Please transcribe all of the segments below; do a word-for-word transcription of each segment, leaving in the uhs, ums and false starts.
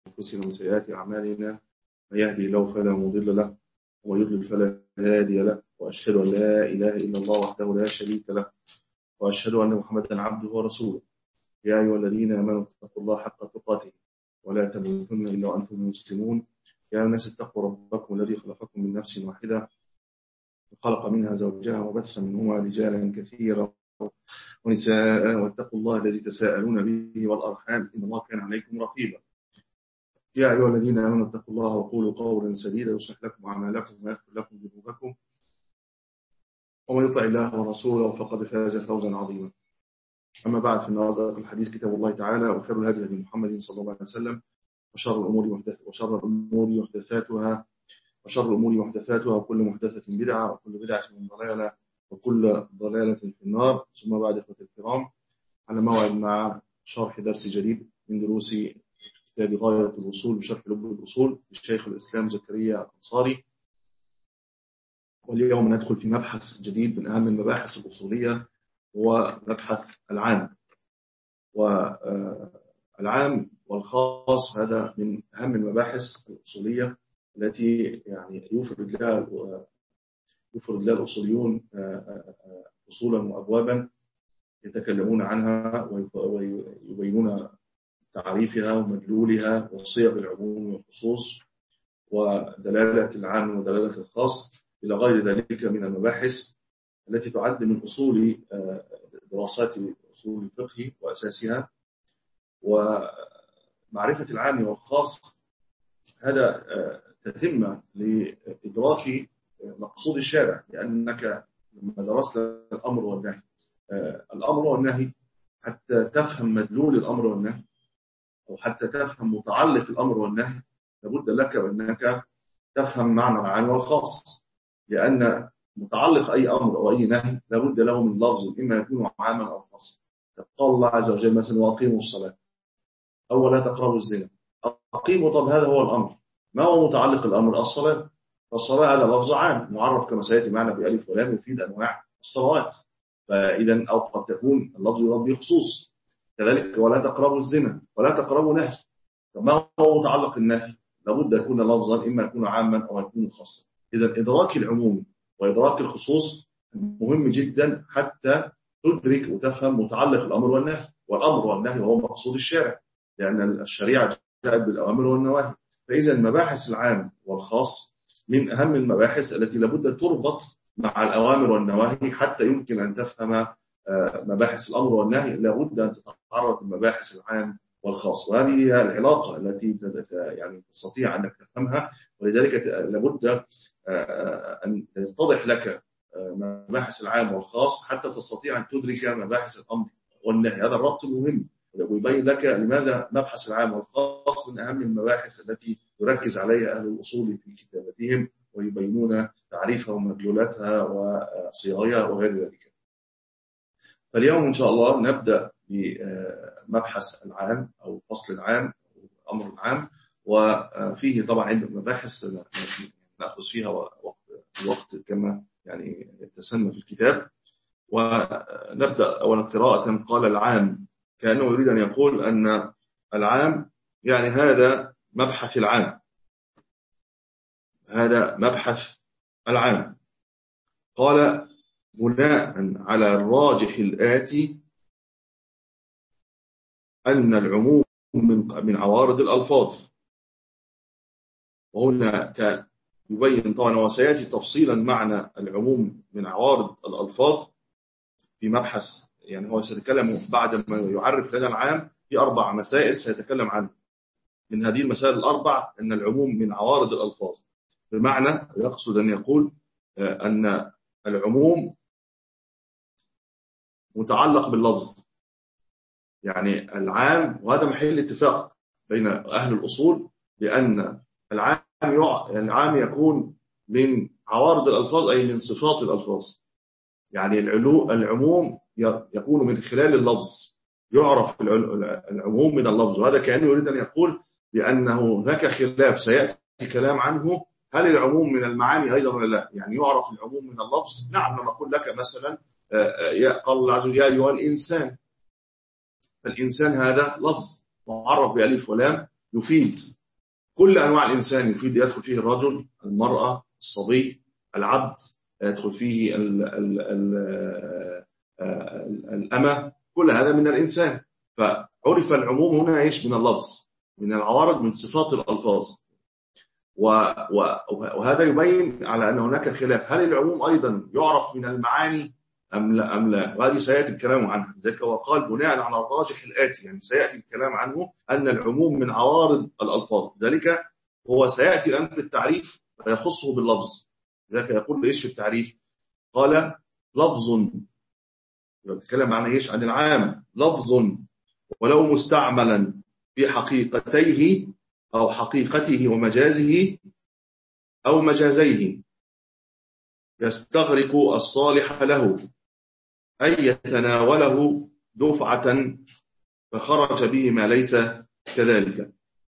أنفسنا ومن سيئات أعمالنا، من يهدي الله فلا مضل له ومن يضلل فلا هادي له، وأشهد أن لا إله إلا الله وحده لا شريك له، وأشهد أن محمدا عبده ورسوله. يا أيها الذين آمنوا اتقوا الله حق تقاته ولا تموتن إلا وأنتم مسلمون. يا الناس اتقوا ربكم الذي خلقكم من نفس واحدة وخلق منها زوجها وبث منهما رجالا كثيرا ونساء، واتقوا الله الذي تساءلون به والأرحام إن الله كان عليكم رقيبا. يا أيها الذين آمنوا اتقوا الله وقولوا قولا سديدا يصلح لكم أعمالكم ويغفر لكم ذنوبكم، ومن يطع الله ورسوله فقد فاز فوزا عظيما. أما بعد، فإن أصدق الحديث كتاب الله تعالى، وخير الهدي هدي محمد صلى الله عليه وسلم، وشر الأمور محدث وشر الأمور محدثاتها وشر الأمور محدثاتها وكل محدثة بدعة وكل بدعة ضلالة وكل ضلالة في النار. ثم بعد، إخوتي الكرام، على موعد مع شرح درس جديد من دروس كتاب غاية الوصول بشرح لب الأصول للشيخ الإسلام زكريا الأنصاري. واليوم ندخل في مبحث جديد من أهم المباحث الأصولية، هو مبحث العام. والعام والخاص هذا من أهم المباحث الأصولية التي يعني يفرد لها يفرد لها الأصوليون أصولا وأبوابا يتكلمون عنها ويبينون تعريفها ومدلولها وصيغ العموم والخصوص ودلالة العام ودلالة الخاص إلى غير ذلك من المباحث التي تعد من أصول دراسات أصول الفقه وأساسها. ومعرفة العام والخاص هذا تتم لإدراك مقصود الشارع، لأنك لما درست الأمر والنهي الأمر والنهي حتى تفهم مدلول الأمر والنهي أو حتى تفهم متعلق الأمر والنهي لابد لك وأنك تفهم معنى العام والخاص، لأن متعلق أي أمر أو أي نهي لابد له من لفظ إما يكون عاما أو خاصا. قال الله عز وجل مثلا: وأقيموا الصلاة أو لا تقربوا الزنا. أقيموا، طب هذا هو الأمر، ما هو متعلق الأمر؟ الصلاة. فالصلاة هذا لفظ عام معرف كما سيأتي معنا بألف ولام يفيد أنواع الصلوات، فإذا أو قد تكون اللفظ يراد به خصوص. كذلك ولا تقربوا الزنا، ولا تقربوا نهي. طب ما هو متعلق النهي؟ لابد يكون لفظا إما يكون عاما أو يكون خاصا. إذا إدراك العموم وإدراك الخصوص مهم جدا حتى تدرك وتفهم متعلق الأمر والنهي، والأمر والنهي هو مقصود الشارع، لأن الشريعة جاءت بالأوامر والنواهي. فإذا المباحث العام والخاص من أهم المباحث التي لابد تربط مع الأوامر والنواهي حتى يمكن أن تفهم مباحث الأمر والنهي. لابد أن تتعرف المباحث العام والخاص، وهذه العلاقة التي يعني تستطيع أنك تفهمها. ولذلك لابد أن يتضح لك مباحث العام والخاص حتى تستطيع أن تدرك مباحث الأمر والنهي. هذا الربط مهم ويبين لك لماذا مبحث العام والخاص من أهم المباحث التي يركز عليها أهل الأصول في كتاباتهم ويبينون تعريفها ومدلولاتها وصيغها وغير ذلك. فاليوم إن شاء الله نبدأ بمبحث العام أو الفصل العام أو الأمر العام، وفيه طبعا عدة مباحث نأخذ فيها وقت كما يعني تسنى في الكتاب. ونبدأ أولا قراءة. قال: العام، كأنه يريد أن يقول أن العام يعني هذا مبحث العام، هذا مبحث العام. قال: بناء على الراجح الآتي أن العموم من عوارض الألفاظ. وهنا كان يبين طبعا وسيأتي تفصيلا معنى العموم من عوارض الألفاظ في مبحث، يعني هو سيتكلم بعد ما يعرف لنا العام في أربع مسائل سيتكلم عنها. من هذه المسائل الأربع أن العموم من عوارض الألفاظ، بمعنى يقصد أن يقول أن العموم متعلق باللفظ، يعني العام. وهذا محل اتفاق بين أهل الأصول بأن العام العام يكون من عوارض الألفاظ أي من صفات الألفاظ. يعني العموم يكون من خلال اللفظ، يعرف العموم من اللفظ. وهذا كأنه يريد أن يقول بأنه هناك خلاف سيأتي كلام عنه، هل العموم من المعاني أيضا ولا لا؟ يعني يعرف العموم من اللفظ. نعم، لما أقول لك مثلا قال الله عز وجل: يا أيها الإنسان، فالإنسان هذا لفظ معرف بألف ولام يفيد كل أنواع الإنسان، يفيد يدخل فيه الرجل، المرأة، الصبي، العبد، يدخل فيه ال ال ال الأمة، كل هذا من الإنسان. فعرف العموم هنا إيش؟ من اللفظ، من العوارض، من صفات الألفاظ. وهذا يبين على أن هناك خلاف، هل العموم أيضا يعرف من المعاني أم لا أم لا؟ وهذه سيأتي الكلام عنه. ذلك وقال بناء على الراجح الآتي، يعني سيأتي الكلام عنه أن العموم من عوارض الألفاظ. ذلك هو سيأتي الآن في التعريف فيخصه باللفظ. ذلك يقول إيش في التعريف؟ قال لفظ، يتكلم عن إيش؟ عن العام. لفظ ولو مستعملا في حقيقتيه أو حقيقته ومجازه أو مجازيه يستغرق الصالح له أن يتناوله دفعة فخرج به ما ليس كذلك.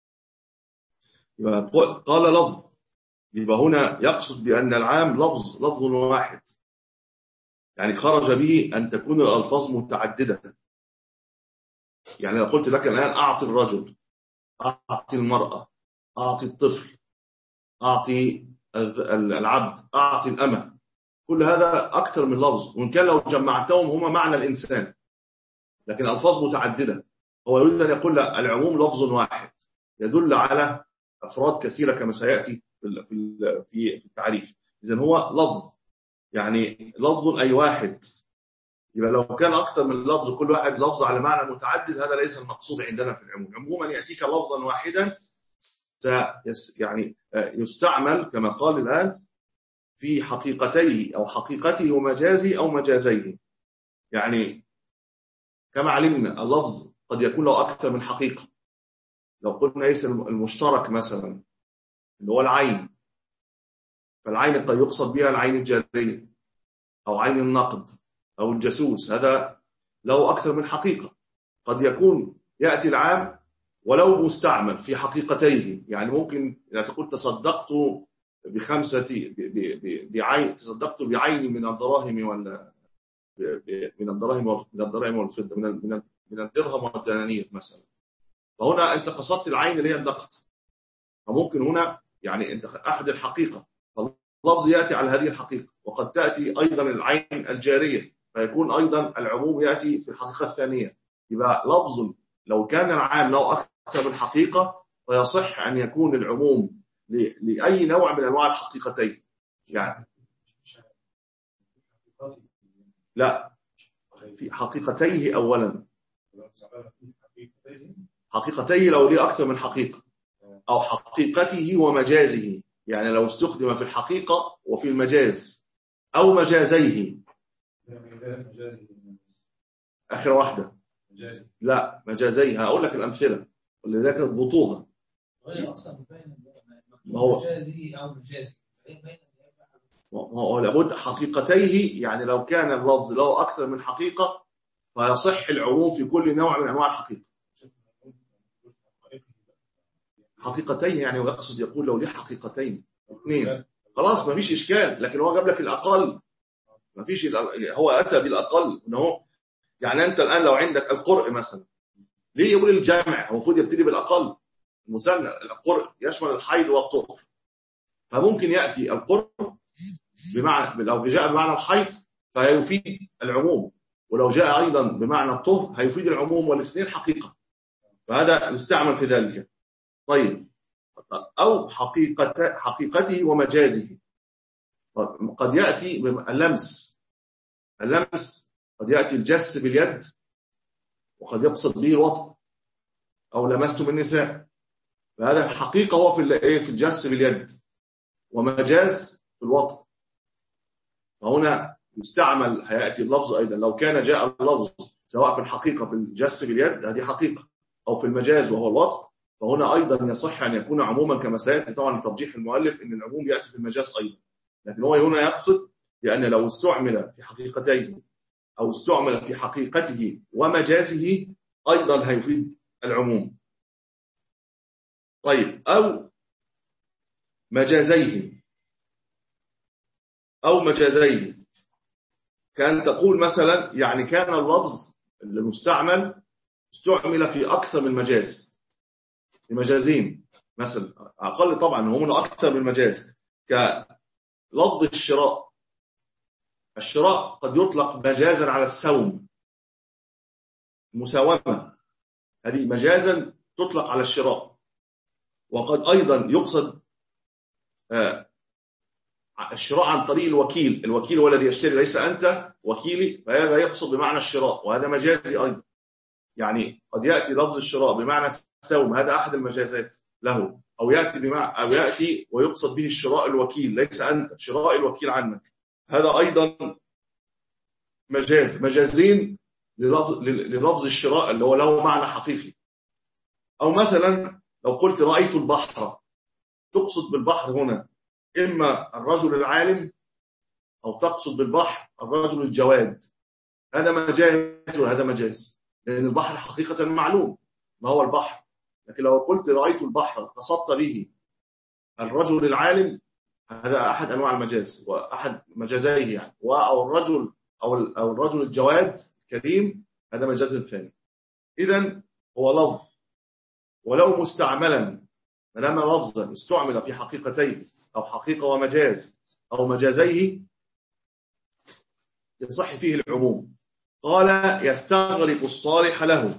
قال لفظ، يبقى هنا يقصد بأن العام لفظ لفظ واحد، يعني خرج به أن تكون الألفاظ متعددة. يعني لو قلت لك الآن أعطي الرجل، أعطي المرأة، أعطي الطفل، أعطي العبد، أعطي الأمة، كل هذا أكثر من لفظ، وإن كان لو جمعتهم هما معنى الإنسان، لكن ألفاظ متعددة. هو يريد أن يقول العموم لفظ واحد يدل على أفراد كثيرة كما سيأتي في في التعريف. إذن هو لفظ، يعني لفظ أي واحد. يبقى لو كان أكثر من لفظ كل واحد لفظ على معنى متعدد، هذا ليس المقصود عندنا في العموم. عموما يأتيك لفظا واحدا يعني يستعمل كما قال الآن في حقيقتيه أو حقيقته ومجازه أو مجازيه. يعني كما علمنا اللفظ قد يكون له أكثر من حقيقة. لو قلنا إيش المشترك مثلا اللي هو العين، فالعين قد يقصد بها العين الجارية أو عين النقد أو الجاسوس، هذا له أكثر من حقيقة. قد يكون يأتي العام ولو مستعمل في حقيقتيه، يعني ممكن تقول تصدقت بخمسة بعين، تصدقت بعين من الدراهم ولا من الدراهم من الدراهم والفضة، من من من الدرهم والدنانير مثلا. فهنا أنت قصدت العين اللي هي النقد، فممكن هنا يعني أنت أحد الحقيقة، فاللفظ يأتي على هذه الحقيقة. وقد تأتي أيضا العين الجارية، فيكون أيضا العموم يأتي في الحقيقة الثانية. يبقى لفظ لو كان العام له أكثر من حقيقة فيصح أن يكون العموم لأي نوع من أنواع الحقيقتين. يعني لا، في حقيقتيه أولا، حقيقتيه لو ليه أكثر من حقيقة، أو حقيقته ومجازه، يعني لو استخدم في الحقيقة وفي المجاز، أو مجازيه. آخر واحدة لا مجازيها، أقول لك الأمثلة ولذلك اضبطوها. ما هو مجازي أو مجازي، ما هو لابد حقيقتيه، يعني لو كان اللفظ له أكثر من حقيقة فيصح العموم في كل نوع من أنواع الحقيقة. حقيقتين يعني ويقصد يقول لو ليه حقيقتين اثنين خلاص ما فيش إشكال، لكن هو جاب لك الأقل، ما فيش هو أتى بالأقل إنه يعني أنت الآن لو عندك القرء مثلا، ليه يقول الجمع؟ هو المفروض يبتدي بالأقل. المثنى القرء يشمل الحيض والطهر، فممكن يأتي القرء بمعنى، لو جاء بمعنى الحيض فيفيد العموم، ولو جاء أيضا بمعنى الطهر هيفيد العموم، والاثنين حقيقة، فهذا يستعمل في ذلك. طيب، أو حقيقة حقيقته ومجازه. قد يأتي اللمس، اللمس قد يأتي الجس باليد، وقد يقصد به الوطء أو لمسته بالنساء، فهذا حقيقة هو في في الجس باليد، ومجاز في الوطء. فهنا يستعمل هيأتي اللفظ أيضا، لو كان جاء اللفظ سواء في الحقيقة في الجس باليد هذه حقيقة، أو في المجاز وهو الوطء، فهنا أيضا يصح أن يكون عموما كما سيأتي طبعا لترجيح المؤلف أن العموم يأتي في المجاز أيضا. لكن هو هنا يقصد لأن لو استعمل في حقيقتيه أو استعمل في حقيقته ومجازه أيضا هيفيد العموم. طيب، أو مجازيه، أو مجازيه كان تقول مثلا يعني كان اللفظ المستعمل استعمل في أكثر من مجاز، بمجازين مثلا، أقل طبعا هم أكثر من مجاز، كلفظ الشراء. الشراء قد يطلق مجازا على السوم، المساومة هذه مجازا تطلق على الشراء. وقد أيضا يقصد الشراء عن طريق الوكيل، الوكيل هو الذي يشتري ليس أنت وكيلي، فهذا يقصد بمعنى الشراء وهذا مجازي أيضا. يعني قد يأتي لفظ الشراء بمعنى السوم، هذا أحد المجازات له، أو يأتي بمعنى أو يأتي ويقصد به الشراء الوكيل ليس أنت، شراء الوكيل عنك، هذا أيضا مجاز، مجازين للفظ الشراء اللي هو له معنى حقيقي. أو مثلا لو قلت رأيت البحر، تقصد بالبحر هنا إما الرجل العالم أو تقصد بالبحر الرجل الجواد، هذا مجاز وهذا مجاز، لأن البحر حقيقة معلوم ما هو البحر. لكن لو قلت رأيت البحر قصدت به الرجل العالم، هذا أحد أنواع المجاز وأحد مجازيه يعني. أو الرجل أو أو الرجل الجواد كريم، هذا مجاز ثاني. إذن هو لفظ ولو مستعملا، ما دام لفظا استعمل في حقيقتين أو حقيقة ومجاز أو مجازيه يصح فيه العموم. قال يستغرق الصالح له.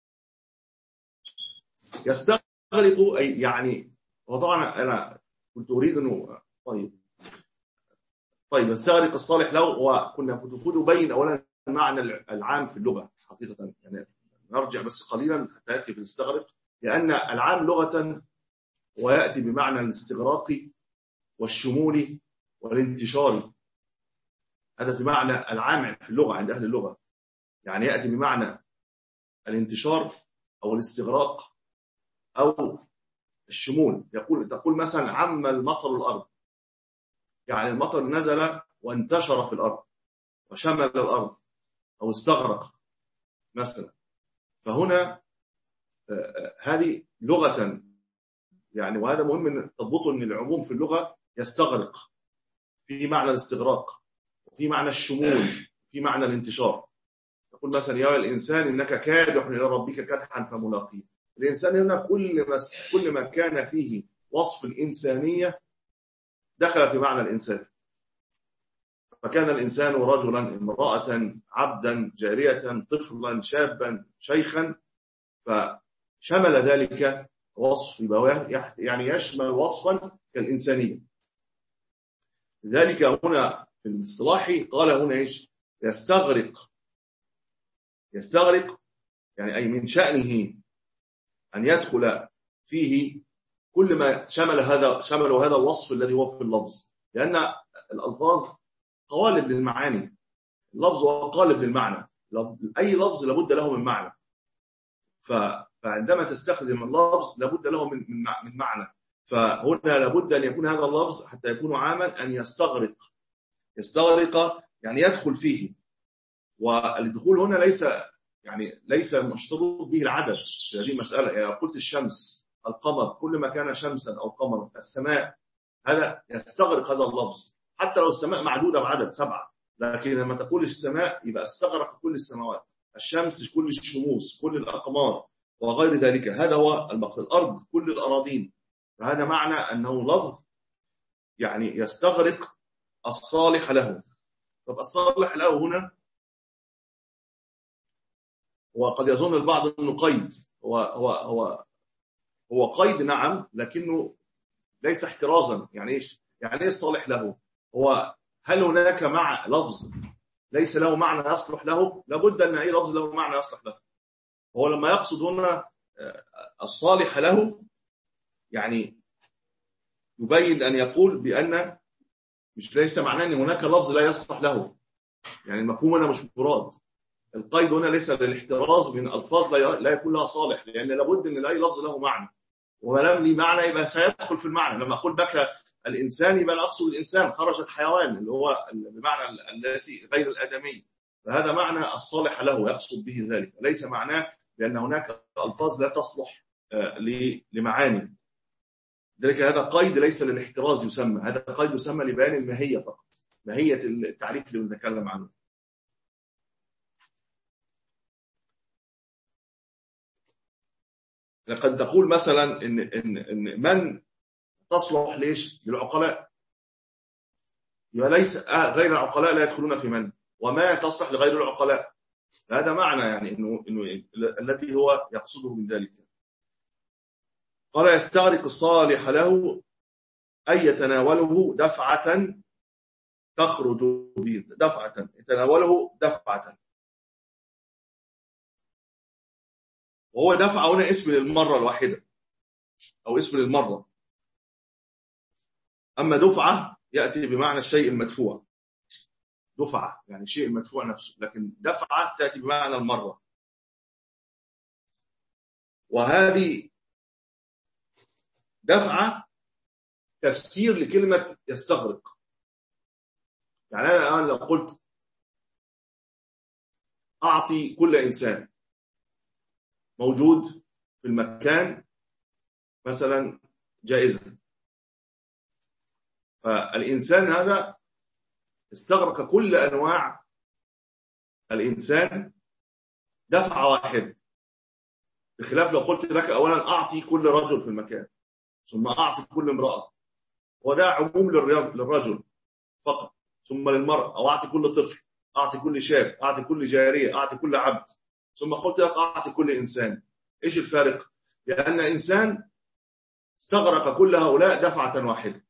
يستغرق أي يعني، وطبعا أنا كنت أريد أنه طيب طيب يستغرق الصالح له، وكنا كنت بين أولا المعنى العام في اللغة حقيقة، يعني نرجع بس قليلا حتى يأتي في الاستغرق، لأن العام لغة ويأتي بمعنى الاستغراق والشمول والانتشار، هذا في معنى العام في اللغة عند أهل اللغة، يعني يأتي بمعنى الانتشار أو الاستغراق أو الشمول. يقول تقول مثلا عم المطر الأرض، يعني المطر نزل وانتشر في الأرض وشمل الأرض أو استغرق مثلا. فهنا هذه لغة يعني، وهذا مهم أن تضبطه، أن العموم في اللغة يستغرق في معنى الاستغراق وفي معنى الشمول في معنى الانتشار. يقول مثلا يا الإنسان إنك كادح إلى ربك كدحا فملاقيه. الإنسان هنا كل ما كل ما كان فيه وصف الإنسانية دخل في معنى الإنسان، فكان الإنسان رجلا امرأة عبدا جارية طفلا شابا شيخا، فشمل ذلك وصف يعني يشمل وصفا كالإنسانية. لذلك هنا في الاصطلاح قال هنا إيش؟ يستغرق. يستغرق يعني أي من شأنه أن يدخل فيه كل ما شمل هذا شمل هذا الوصف الذي هو في اللفظ، لأن الألفاظ قوالب للمعاني، اللفظ هو قالب للمعنى، أي لفظ لابد له من معنى، فعندما تستخدم اللفظ لابد له من من معنى. فهنا لابد أن يكون هذا اللفظ حتى يكون عاما أن يستغرق. يستغرق يعني يدخل فيه، والدخول هنا ليس يعني ليس مشترط به العدد في هذه المسألة. يعني قلت الشمس القمر، كل ما كان شمسا أو قمرا، السماء، هذا يستغرق هذا اللفظ، حتى لو السماء معدودة بعدد سبعة، لكن لما تقول السماء يبقى استغرق كل السماوات، الشمس كل الشموس كل الأقمار وغير ذلك، هذا هو المقصود، الأرض كل الأراضين. فهذا معنى أنه لفظ يعني يستغرق الصالح له. طب الصالح له هنا وقد يظن البعض أنه قيد، هو هو هو هو قيد نعم، لكنه ليس احترازا. يعني ايش؟ يعني ايه الصالح له؟ هو هل هناك مع لفظ ليس له معنى يصلح له؟ لابد ان اي لفظ له معنى يصلح له. هو لما يقصد هنا الصالح له يعني يبين ان يقول بان مش ليس معناه ان هناك لفظ لا يصلح له، يعني المفهوم هنا مش مراد. القيد هنا ليس للاحتراز من الفاظ لا يكون لها صالح، لان لابد ان اي لفظ له معنى، وما دام لي معنى يبقى سيدخل في المعنى. لما اقول بكى الانسان يبقى انا اقصد الانسان، خرج الحيوان اللي هو بمعنى الذي غير الادمي، فهذا معنى الصالح له يقصد به ذلك، ليس معناه بان هناك الفاظ لا تصلح لمعاني. ذلك هذا قيد ليس للاحتراز يسمى، هذا قيد يسمى لبيان الماهيه فقط، ماهيه التعريف اللي بنتكلم عنه. لقد تقول مثلا إن, إن, إن من تصلح ليش للعقلاء، يبقى ليس غير العقلاء لا يدخلون في من، وما تصلح لغير العقلاء. هذا معنى يعني إنه, إنه الذي هو يقصده من ذلك. قال يستغرق الصالح له أي يتناوله دفعة تخرج به، دفعة يتناوله دفعة، وهو دفعة هنا اسم للمرة الواحدة أو اسم للمرة. أما دفعة يأتي بمعنى الشيء المدفوع، دفعة يعني شيء المدفوع نفسه، لكن دفعة تأتي بمعنى المرة. وهذه دفعة تفسير لكلمة يستغرق. يعني أنا الآن لو قلت أعطي كل إنسان موجود في المكان مثلا جائزة، فالإنسان هذا استغرق كل أنواع الإنسان دفعة واحدة، بخلاف لو قلت لك أولا أعطي كل رجل في المكان ثم أعطي كل امرأة، وده عموم للرجل فقط، ثم للمرأة، أو أعطي كل طفل، أعطي كل شاب، أعطي كل جارية، أعطي كل عبد، ثم قلت لك أعطي كل إنسان. إيش الفارق؟ لأن إنسان استغرق كل هؤلاء دفعة واحدة،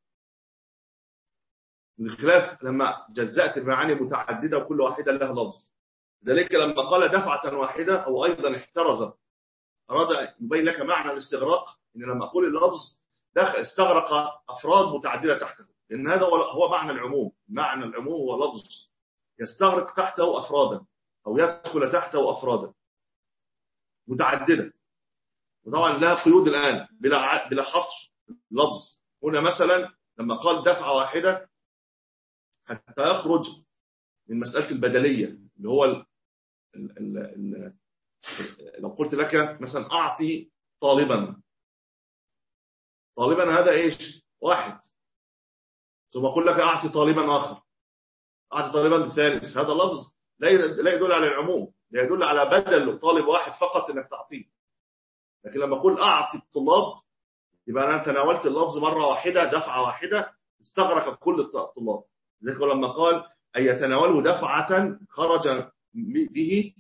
بالخلاف لما جزأت المعاني متعددة وكل واحدة لها لفظ. ذلك لما قال دفعة واحدة أو أيضا احترز، أراد يبين لك معنى الاستغراق، إن لما أقول اللفظ دخل استغرق أفراد متعددة تحته، لأن هذا هو معنى العموم. معنى العموم هو لفظ يستغرق تحته أفرادا أو يدخل تحته أفرادا متعددة، وطبعا لها قيود الآن بلا بلا حصر لفظ. هنا مثلا لما قال دفعة واحدة حتى يخرج من مسألة البدلية، اللي هو ال ال ال لو قلت لك مثلا أعطي طالبا، طالبا هذا إيش؟ واحد، ثم أقول لك أعطي طالبا آخر، أعطي طالبا ثالث، هذا لفظ لا يدل على العموم، لا يدل على بدل طالب واحد فقط إنك تعطيه. لكن لما أقول أعطي الطلاب يبقى أنا تناولت اللفظ مرة واحدة دفعة واحدة استغرق كل الطلاب. ذلك لما قال أن يتناوله دفعة خرج به،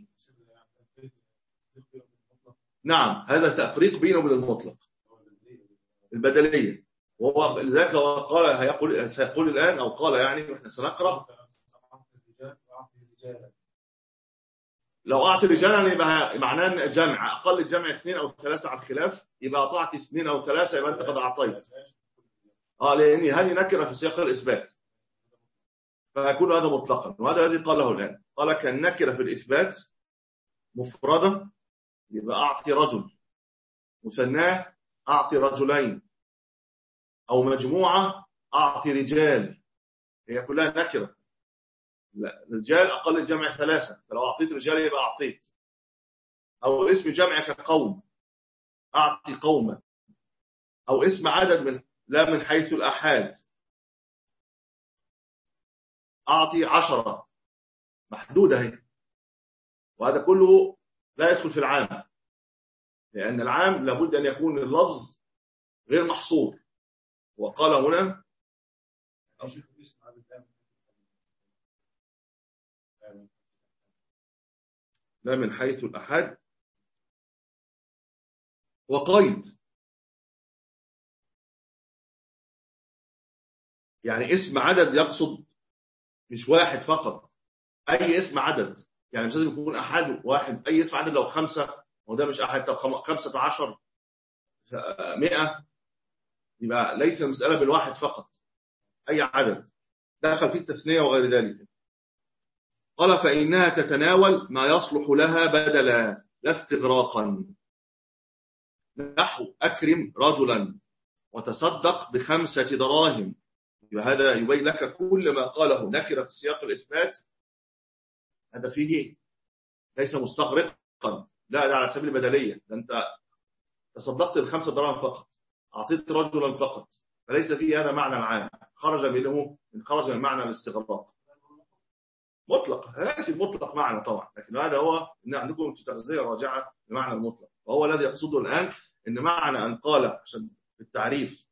نعم هذا تفريق بينه وبين المطلق البدلية. وهو لذلك قال هيقول سيقول الآن أو قال يعني واحنا سنقرأ لو أعطي رجالا يبقى معناه جمع، أقل الجمع اثنين أو ثلاثة على الخلاف، يبقى أعطي اثنين أو ثلاثة يبقى أنت قد أعطيت. آه لأن هذه نكرة في سياق الإثبات فيكون هذا مطلقا، وهذا الذي قاله الآن. قال كالنكرة في الإثبات مفردة يبقى أعطي رجل، مثناه أعطي رجلين، أو مجموعة أعطي رجال، هي كلها نكرة. لا رجال أقل الجمع ثلاثة، فلو أعطيت رجال يبقى أعطيت. أو اسم جمع كقوم أعطي قوما، أو اسم عدد من لا من حيث الأحاد أعطي عشرة، محدودة هي. وهذا كله لا يدخل في العام، لأن العام لابد أن يكون اللفظ غير محصور. وقال هنا لا من حيث الأحد، وقيد يعني اسم عدد يقصد مش واحد فقط، أي اسم عدد، يعني مش لازم يكون أحد واحد، أي اسم عدد لو خمسة وده مش أحد، طب خمسة عشر مئة، يبقى ليس المسألة بالواحد فقط، أي عدد دخل فيه التثنية وغير ذلك. قال فإنها تتناول ما يصلح لها بدلا لا استغراقا، نحو أكرم رجلا وتصدق بخمسة دراهم. هذا يبين لك كل ما قاله نكرة في سياق الإثبات هذا فيه ليس مستغرقا، لا لا على سبيل البدلية، ده أنت تصدقت بخمسة دراهم فقط، أعطيت رجلا فقط، فليس فيه هذا معنى العام، خرج منه من خرج من معنى الاستغراق مطلق. هذا المطلق معنى طبعا، لكن هذا هو ان عندكم تغذية راجعة بمعنى المطلق، وهو الذي يقصده الآن إن معنى أن قال عشان التعريف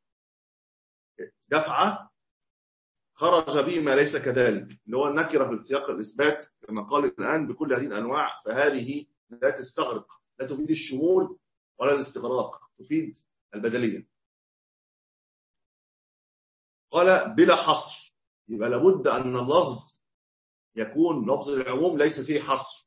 دفعة خرج به ما ليس كذلك، اللي هو النكرة في سياق الإثبات كما قال الآن بكل هذه الأنواع، فهذه لا تستغرق، لا تفيد الشمول ولا الاستغراق، تفيد البدلية. قال بلا حصر، يبقى لابد أن اللفظ يكون لفظ العموم ليس فيه حصر.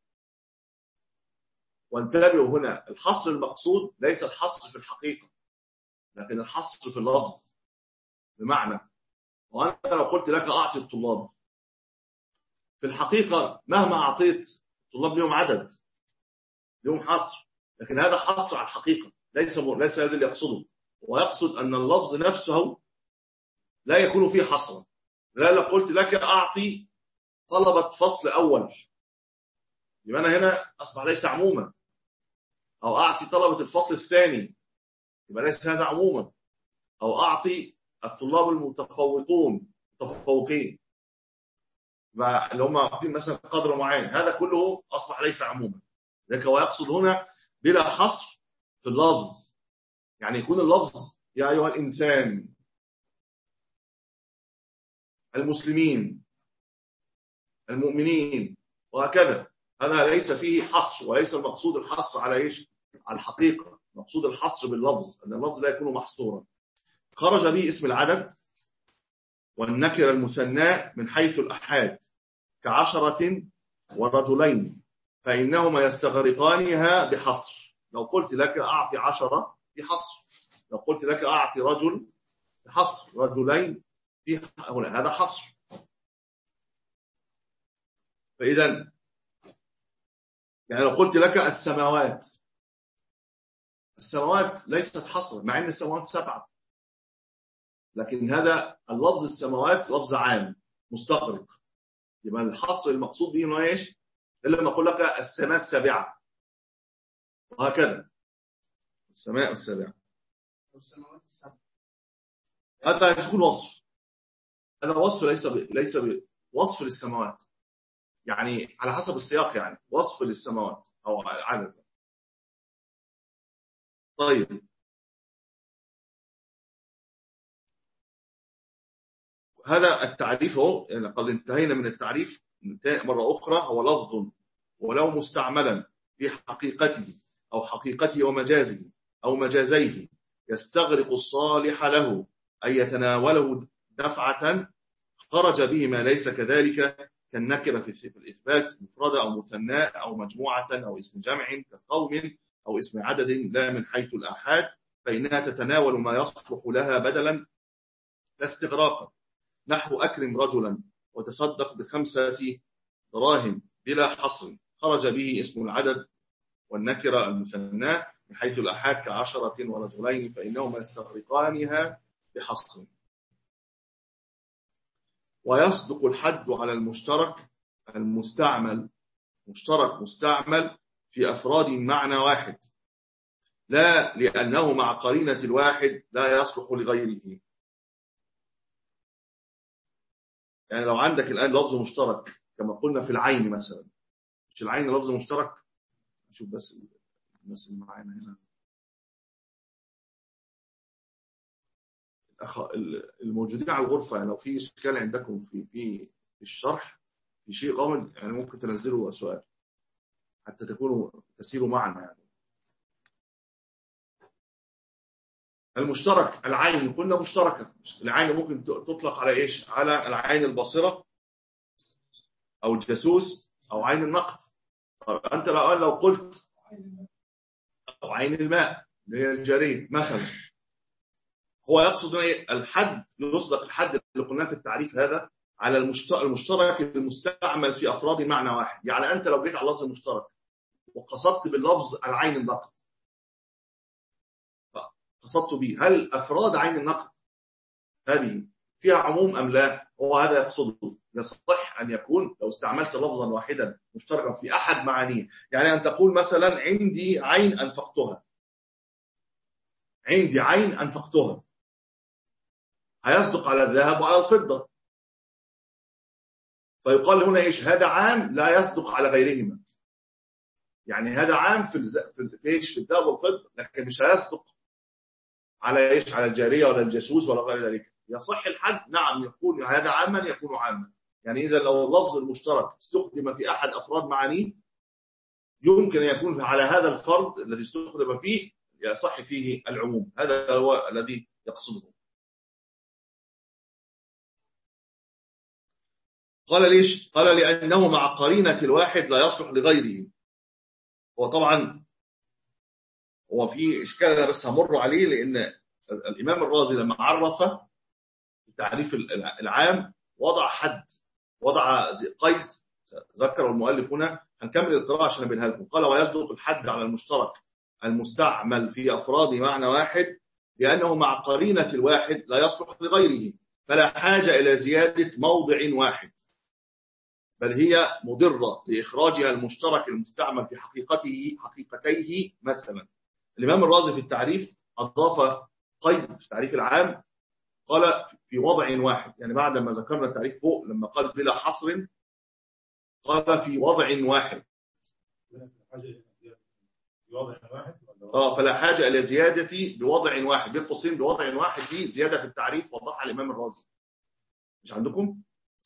وانتبهوا هنا، الحصر المقصود ليس الحصر في الحقيقة، لكن الحصر في اللفظ. بمعنى وأنا لو قلت لك أعطي الطلاب، في الحقيقة مهما أعطيت الطلاب لهم عدد، لهم حصر، لكن هذا حصر على الحقيقة، ليس ليس هذا اللي يقصده. ويقصد أن اللفظ نفسه لا يكون فيه حصرا. لا لو قلت لك أعطي طلبة فصل أول، يبقى أنا هنا أصبح ليس عموما. أو أعطي طلبة الفصل الثاني، يبقى ليس هذا عموما. أو أعطي الطلاب المتفوقون متفوقين، اللي هم عارفين مثلا قدر معين، هذا كله أصبح ليس عموما. لذلك هو يقصد هنا بلا حصر في اللفظ، يعني يكون اللفظ يا أيها الإنسان، المسلمين، المؤمنين، وهكذا. هذا ليس فيه حصر، وليس المقصود الحصر على إيش؟ على الحقيقة. مقصود الحصر باللفظ، أن اللفظ لا يكون محصورا. خرج به اسم العدد والنكر المثنى من حيث الأحاد كعشرة ورجلين، فإنهما يستغرقانها بحصر. لو قلت لك أعطي عشرة بحصر، لو قلت لك أعطي رجل بحصر، رجلين هذا حصر. فإذا يعني لو قلت لك السماوات، السماوات ليست حصرا، مع أن السماوات سبعة، لكن هذا اللفظ السماوات لفظ عام مستغرق، يبقى الحصر المقصود به انه ايش؟ الا لما اقول لك السماء السابعه، وهكذا السماء السابعه والسماوات السبع، هذا يكون وصف. هذا وصف ليس ب... ليس ب... وصف للسماوات، يعني على حسب السياق، يعني وصف للسماوات او عدد. طيب هذا التعريف هو، يعني قد انتهينا من التعريف مرة أخرى. هو لفظ ولو مستعملا في حقيقته أو حقيقته ومجازه أو مجازيه يستغرق الصالح له أن يتناوله دفعة، خرج به ما ليس كذلك، كالنكرة في الإثبات مفردة أو مثنى أو مجموعة أو اسم جمع كقوم أو اسم عدد لا من حيث الآحاد، فإنها تتناول ما يصلح لها بدلا لا استغراقا. نحو أكرم رجلا وتصدق بخمسة دراهم بلا حصر، خرج به اسم العدد والنكرة المثنى من حيث الآحاد كعشرة ورجلين، فإنهما يستغرقانها بحصر. ويصدق الحد على المشترك المستعمل، مشترك مستعمل في أفراد معنى واحد، لا لأنه مع قرينة الواحد لا يصلح لغيره. يعني لو عندك الآن لفظ مشترك كما قلنا في العين مثلا، مش العين لفظ مشترك؟ نشوف بس الناس اللي معانا هنا، الموجودين على الغرفة، يعني لو في إشكال عندكم في في الشرح في شيء غامض، يعني ممكن تنزلوا سؤال حتى تكونوا تسيروا معنا. يعني المشترك العين قلنا مشتركة، العين ممكن تطلق على إيش؟ على العين البصرة أو الجاسوس أو عين النقد. أنت لو قلت أو عين الماء اللي هي الجارية مثلا، هو يقصد ايه؟ الحد، يصدق الحد اللي قلناه في التعريف هذا على المشترك المستعمل في افراد معنى واحد. يعني انت لو جيت على اللفظ المشترك وقصدت باللفظ العين النقد، قصدت به هل افراد عين النقد هذه فيها عموم ام لا؟ هو هذا يقصده. يصح ان يكون لو استعملت لفظا واحدا مشتركا في احد معانيه، يعني ان تقول مثلا عندي عين انفقتها، عندي عين انفقتها، هيصدق على الذهب وعلى الفضة. فيقال هنا إيش؟ هذا عام لا يصدق على غيرهما. يعني هذا عام في الز... في ايش؟ في الذهب والفضة، لكن مش هيصدق على ايش؟ على الجاريه ولا الجاسوس ولا غير ذلك. يصح الحد؟ نعم، يكون هذا عاما يكون عاما. يعني اذا لو اللفظ المشترك استخدم في احد افراد معانيه يمكن ان يكون على هذا الفرد الذي استخدم فيه يصح فيه العموم. هذا هو الذي يقصده. قال ليش؟ قال لأنه مع قرينة الواحد لا يصلح لغيره. هو طبعا هو في إشكال أنا بس همر عليه، لأن الإمام الرازي لما عرف التعريف العام وضع حد، وضع قيد ذكر المؤلف هنا. هنكمل القراءة عشان أبينها لكم. قال ويصدق الحد على المشترك المستعمل في أفراد معنى واحد لأنه مع قرينة الواحد لا يصلح لغيره، فلا حاجة إلى زيادة موضع واحد، بل هي مضرة لإخراجها المشترك المستعمل في حقيقته حقيقتيه. مثلا الإمام الرازي في التعريف أضاف قيد في التعريف العام، قال في وضع واحد، يعني بعد ما ذكرنا التعريف فوق لما قال بلا حصر قال في وضع واحد. اه فلا حاجة إلى زيادة بوضع واحد، بين قوسين بوضع واحد دي زيادة في التعريف وضحها الإمام الرازي. مش عندكم؟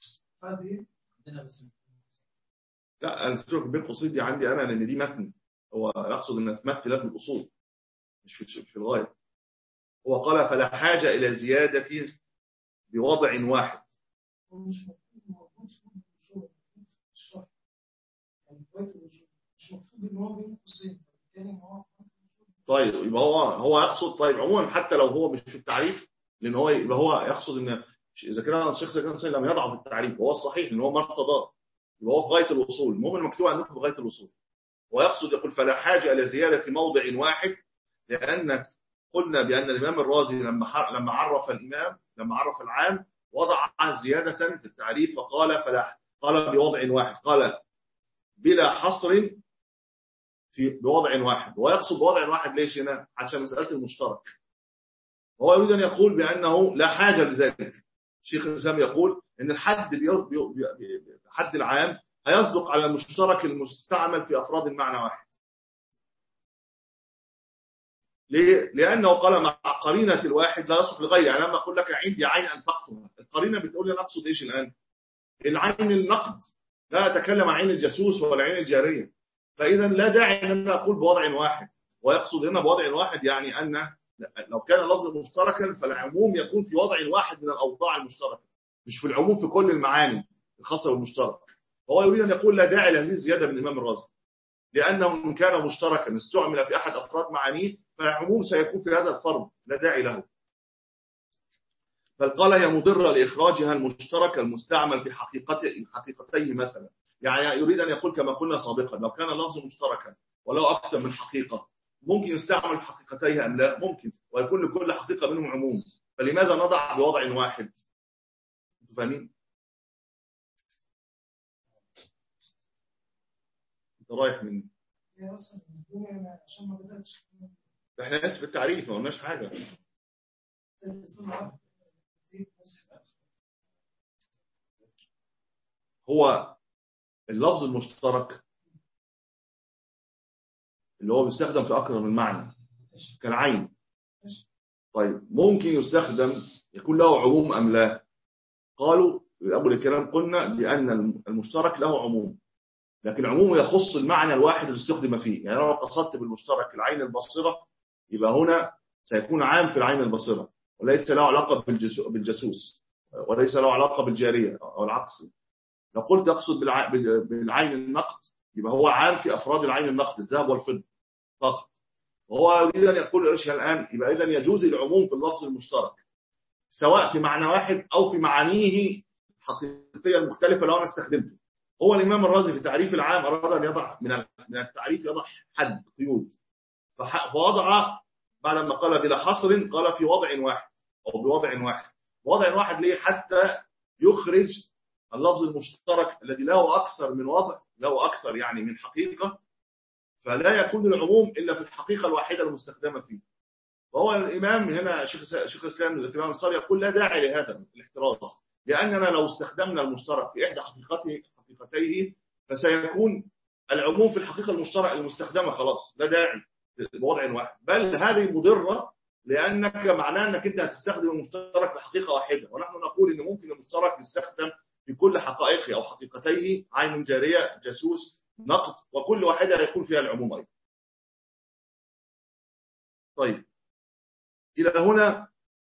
لا، الستروك بين قوسين دي عندي أنا لأن دي متن، هو يقصد أن في متن لابن الأصول مش في الغاية. هو قال فلا حاجة إلى زيادة بوضع واحد. طيب يبقى هو هو يقصد، طيب عموما حتى لو هو مش في التعريف، لأن هو يبقى هو يقصد أن إذا كان الشيخ زكي لم يضعه في التعريف وهو الصحيح أن هو ما ارتضاه، يبقى هو في غاية الوصول. المهم المكتوب عندكم في غاية الوصول. ويقصد يقول فلا حاجة إلى زيادة موضع واحد، لأن قلنا بأن الإمام الرازي لما لما عرف الإمام لما عرف العام وضع زيادة في التعريف فقال فلا قال بوضع واحد، قال بلا حصر في بوضع واحد. ويقصد بوضع واحد ليش هنا؟ عشان مسألة المشترك. هو يريد أن يقول بأنه لا حاجة لذلك. شيخ الإسلام يقول أن الحد حد العام هيصدق على المشترك المستعمل في أفراد المعنى واحد. ليه؟ لأنه قال مع قرينة الواحد لا يصلح لغيره. يعني لما أقول لك عندي عين أنفقتها، القرينة بتقول لي أنا أقصد إيش الآن؟ العين النقد، لا أتكلم عن عين الجاسوس ولا عين الجارية. فإذا لا داعي أن أنا أقول بوضع واحد. ويقصد هنا بوضع واحد يعني أن لو كان اللفظ مشتركا فالعموم يكون في وضع واحد من الأوضاع المشتركة، مش في العموم في كل المعاني الخاصة بالمشترك. هو يريد أن يقول لا داعي لهذه الزيادة من الإمام الرازي، لأنه إن كان مشتركا استعمل في أحد أفراد معانيه فالعموم سيكون في هذا الفرد، لا داعي له. بل قال هي مضرة لإخراجها المشترك المستعمل في حقيقته حقيقتيه. مثلا يعني يريد أن يقول كما قلنا سابقا لو كان اللفظ مشتركا ولو أكثر من حقيقة ممكن يستعمل في حقيقتيه أم لا؟ ممكن، ويكون لكل حقيقة منهم عموم. فلماذا نضع بوضع واحد؟ فاهمين؟ انت رايح من احنا ناس في التعريف ما قلناش حاجة. هو اللفظ المشترك اللي هو بيستخدم في أكثر من معنى كالعين، طيب ممكن يستخدم يكون له عموم أم لا؟ قالوا أول الكلام قلنا لأن المشترك له عموم، لكن عمومه يخص المعنى الواحد اللي استخدم فيه. يعني لو قصدت بالمشترك العين البصرة يبقى هنا سيكون عام في العين البصرة وليس له علاقة بالجاسوس وليس له علاقة بالجارية أو العكس. لو قلت أقصد بالعين النقد يبقى هو عام في أفراد العين النقد الذهب والفضة فقط. وهو يريد أن يقول إيش الآن؟ يبقى إذن يجوز العموم في اللفظ المشترك سواء في معنى واحد أو في معانيه الحقيقية المختلفة لو أنا استخدمته. هو الإمام الرازي في التعريف العام أراد أن يضع من التعريف يضع حد قيود، فوضع بعد ما قال بلا حصر قال في وضع واحد أو بوضع واحد. وضع واحد ليه؟ حتى يخرج اللفظ المشترك الذي له أكثر من وضع، له أكثر يعني من حقيقة، فلا يكون العموم إلا في الحقيقة الواحدة المستخدمة فيه. وهو الإمام هنا شيخ شيخ الإسلام ذكران الأنصاري يقول لا داعي لهذا الاحتراز، لأننا لو استخدمنا المشترك في إحدى حقيقته حقيقتيه فسيكون العموم في الحقيقة المشتركة المستخدمة خلاص، لا داعي بوضع واحد. بل هذه مضرة لأنك معناه أنك أنت هتستخدم المشترك في حقيقة واحدة، ونحن نقول أن ممكن المشترك يستخدم في كل حقائقه أو حقيقتيه، عين جارية، جاسوس، نقد، وكل واحدة يكون فيها العموم أيضا. طيب إلى هنا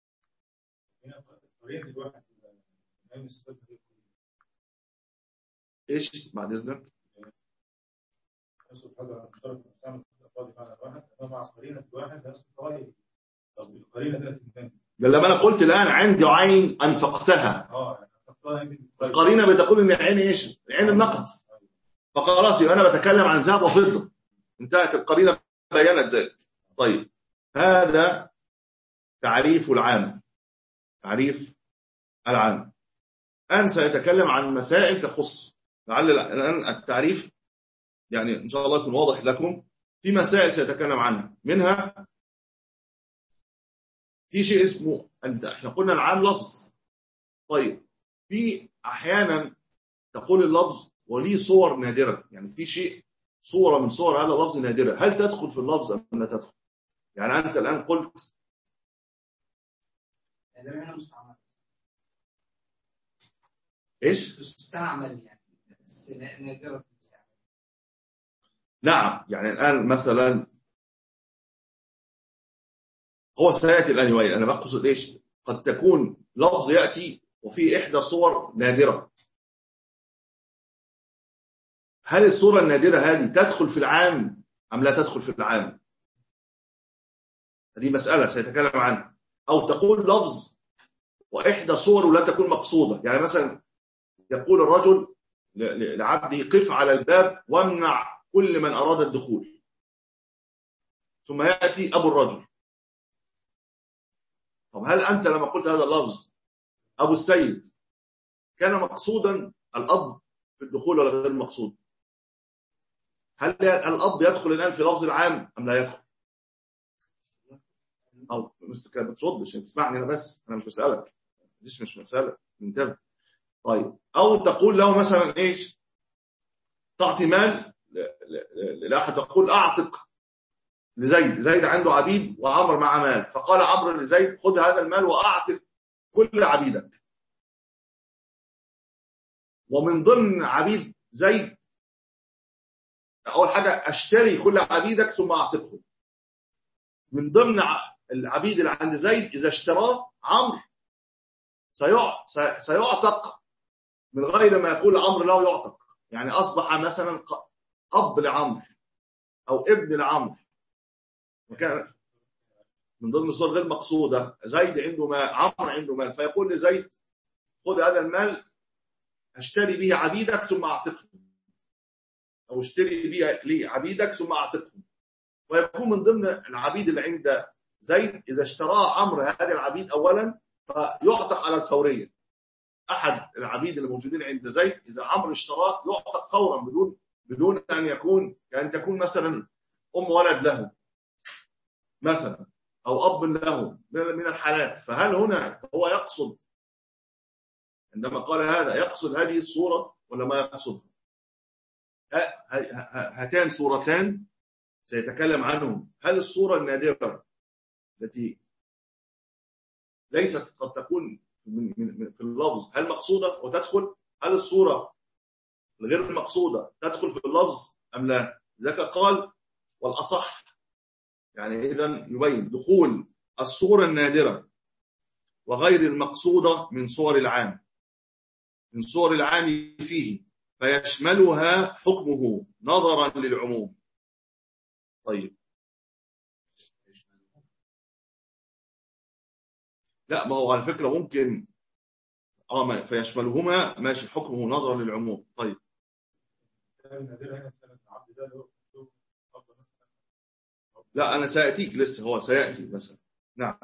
إيش بعد إذنك؟ لما أنا قلت الآن عندي عين أنفقتها، القرينة بتقول إن عين إيش؟ عين النقد، فخلاص أنا بتكلم عن ذهب وفضة، انتهت القرينة بيانت ذلك. طيب هذا تعريف العام، تعريف العام. الآن سيتكلم عن مسائل تخص، لعل الآن التعريف يعني إن شاء الله يكون واضح لكم. في مسائل سيتكلم عنها، منها في شيء اسمه أنت، إحنا قلنا العام لفظ. طيب في أحيانا تقول اللفظ وليه صور نادرة، يعني في شيء صورة من صور هذا اللفظ نادرة، هل تدخل في اللفظ أم لا تدخل؟ يعني أنت الآن قلت إيش؟ تستعمل يعني نادرة تستعمل. نعم، يعني الآن مثلا هو سيأتي الآن يوين، أنا بقصد إيش؟ قد تكون لفظ يأتي وفي إحدى صور نادرة، هل الصورة النادرة هذه تدخل في العام أم لا تدخل في العام؟ هذه مسألة سيتكلم عنها. أو تقول لفظ وإحدى صوره لا تكون مقصودة، يعني مثلا يقول الرجل لعبده قف على الباب وامنع كل من أراد الدخول، ثم يأتي أبو الرجل. طب هل أنت لما قلت هذا اللفظ أبو السيد كان مقصودا الأب في الدخول ولا غير مقصود؟ هل الأب يدخل الآن في لفظ العام أم لا يدخل؟ أو مش ما بتصدش، تسمعني أنا بس، أنا مش بسألك، مش مش مسألة انتبه. طيب أو تقول له مثلا إيش؟ تعطي مال لأحد، تقول أعتق لزيد، زيد عنده عبيد وعمر مع مال، فقال عمرو لزيد خذ هذا المال وأعتق كل عبيدك. ومن ضمن عبيد زيد أول حاجة أشتري كل عبيدك ثم أعتقهم. من ضمن العبيد اللي عند زيد إذا اشتراه عمرو سيعتق من غير ما يقول عمرو له يعتق، يعني أصبح مثلا أب لعمرو أو ابن لعمرو، وكان من ضمن الصور غير مقصودة. زيد عنده مال، عمرو عنده مال، فيقول لزيد خذ هذا المال اشتري به عبيدك ثم أعتقهم، أو اشتري به لي عبيدك ثم أعتقهم. ويكون من ضمن العبيد اللي عند زيد إذا اشتراه عمرو هذه العبيد أولا فيعتق على الفورية. أحد العبيد اللي موجودين عند زيد إذا عمرو اشتراه يعتق فورا بدون بدون أن يكون يعني تكون مثلا أم ولد له مثلا أو أب له من الحالات. فهل هنا هو يقصد عندما قال هذا يقصد هذه الصورة ولا ما يقصدها؟ هاتان صورتان سيتكلم عنهم. هل الصورة النادرة التي ليست قد تكون من من في اللفظ هل مقصودة وتدخل؟ هل الصورة الغير مقصودة تدخل في اللفظ أم لا؟ ذاك قال والأصح، يعني إذن يبين دخول الصورة النادرة وغير المقصودة من صور العام، من صور العام فيه، فيشملها حكمه نظرا للعموم. طيب لا، ما هو على فكرة ممكن اه فيشملهما ماشي حكمه نظرا للعموم. طيب لا أنا سيأتيك لسه، هو سيأتي مثلا. نعم.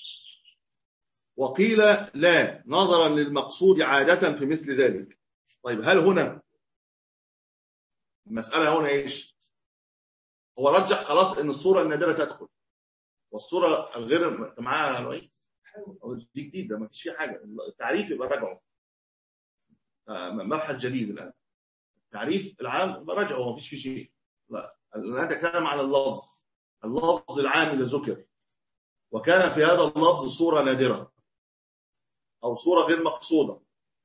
وقيل لا نظرا للمقصود عادة في مثل ذلك. طيب هل هنا المسألة هنا إيش؟ هو رجح خلاص إن الصورة النادرة تدخل والصورة الغير معاها نوعية دي جديدة، ما فيش فيه حاجة، التعريف يبقى راجعه مبحث جديد. الآن التعريف العام راجعه ما فيش فيه شيء. لا الآن نتكلم عن اللفظ، اللفظ العام إذا ذكر وكان في هذا اللفظ صورة نادرة أو صورة غير مقصودة،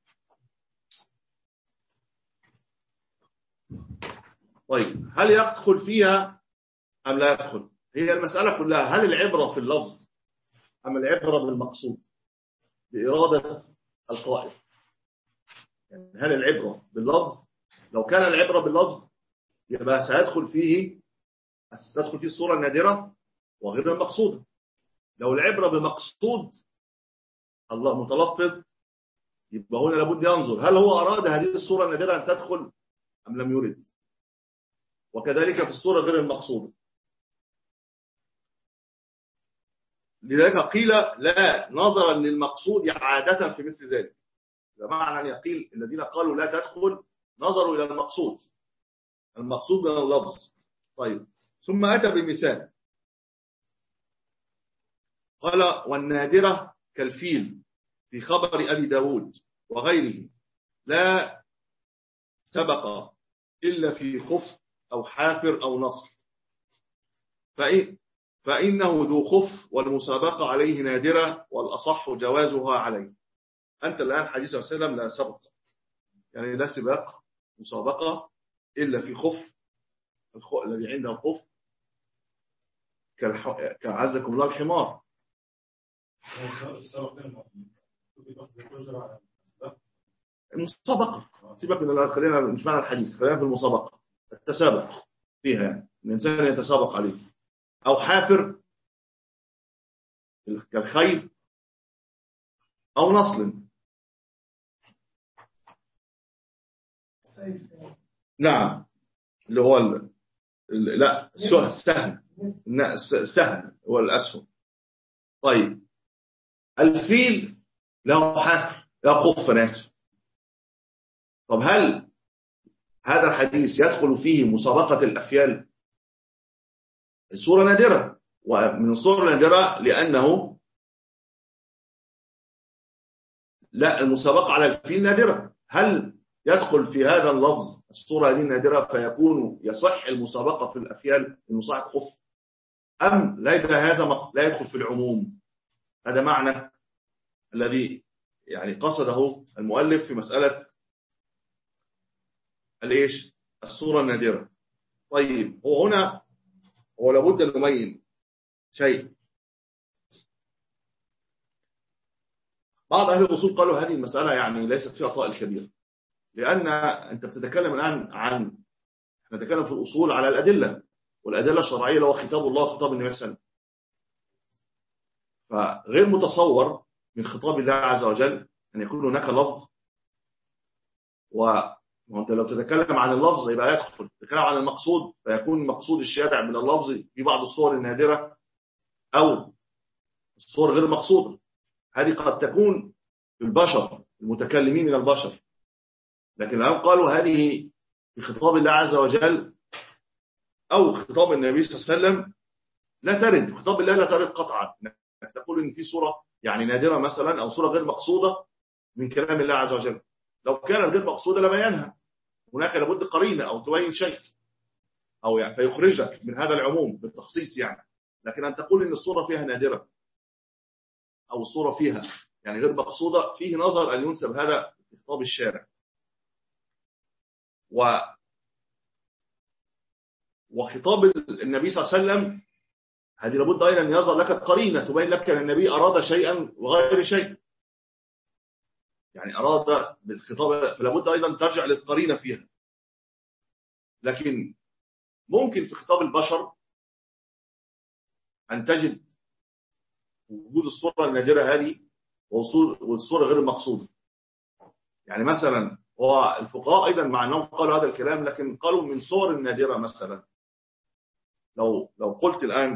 طيب هل يدخل فيها أم لا يدخل؟ هي المسألة كلها هل العبرة في اللفظ أم العبرة بالمقصود بإرادة القائل؟ يعني هل العبرة باللفظ؟ لو كان العبرة باللفظ يبقى سيدخل فيه تدخل فيه الصورة النادرة وغير المقصودة. لو العبرة بمقصود الله متلفظ يبقى هنا لابد ينظر هل هو أراد هذه الصورة النادرة أن تدخل أم لم يرد، وكذلك في الصورة غير المقصودة. لذلك قيل لا نظرا للمقصود عادة في مثل ذلك، بمعنى أن يقيل الذين قالوا لا تدخل نظروا إلى المقصود المقصود من اللفظ. طيب ثم أتى بمثال قال والنادرة كالفيل في خبر أبي داود وغيره لا سبق إلا في خف أو حافر أو نصر، فإن فإنه ذو خف والمسابقة عليه نادرة والأصح جوازها عليه. أنت الآن حديث صلى الله عليه وسلم لا سبق، يعني لا سباق مسابقة إلا في خف الذي عنده خف كعزكم الله الحمار. المسابقة سيبك من خلينا مش معنى الحديث، خلينا في المسابقة التسابق فيها، يعني الإنسان يتسابق عليه، أو حافر كالخيل أو نصل. نعم اللي هو ال... لا السهم السهم هو الأسهم. طيب الفيل له حافر له خف ناسف. طب هل هذا الحديث يدخل فيه مسابقة الأفيال؟ الصورة نادرة، ومن الصورة نادرة لأنه لا المسابقة على الفيل نادرة. هل يدخل في هذا اللفظ الصورة هذه النادرة فيكون يصح المسابقة في الأفيال المصاحب خف، أم لا هذا لا يدخل في العموم؟ هذا معنى الذي يعني قصده المؤلف في مسألة الإيش الصورة النادرة. طيب هو هنا هو لابد أن نبين شيء. بعض أهل الأصول قالوا هذه المسألة يعني ليست فيها طائل كبير، لأن أنت بتتكلم الآن عن نتكلم في الأصول على الأدلة، والأدلة الشرعية لو خطاب الله وخطاب النبي صلى الله عليه وسلم، فغير متصور من خطاب الله عز وجل أن يكون هناك لفظ، وأنت لو تتكلم عن اللفظ يبقى يدخل تتكلم عن المقصود فيكون مقصود الشارع من اللفظ في بعض الصور النادرة أو الصور غير مقصودة. هذه قد تكون في البشر المتكلمين من البشر، لكن الآن قالوا هذه في خطاب الله عز وجل أو خطاب النبي صلى الله عليه وسلم لا ترد. خطاب الله لا ترد قطعا تقول إن في صورة يعني نادرة مثلا أو صورة غير مقصودة من كلام الله عز وجل. لو كانت غير مقصودة لبينها، هناك لابد قرينة أو تبين شيء أو يعني فيخرجك من هذا العموم بالتخصيص يعني. لكن أن تقول إن الصورة فيها نادرة أو الصورة فيها يعني غير مقصودة فيه نظر أن ينسب هذا خطاب الشارع. و وخطاب النبي صلى الله عليه وسلم هذه لابد أيضا أن يظهر لك قرينة تبين لك أن النبي أراد شيئا وغير شيء، يعني أراد بالخطاب، فلابد أيضا ترجع للقرينة فيها. لكن ممكن في خطاب البشر أن تجد وجود الصورة النادرة هذه والصورة غير المقصودة. يعني مثلا هو الفقهاء أيضا مع أنهم قالوا هذا الكلام لكن قالوا من صور النادرة مثلا لو لو قلت الآن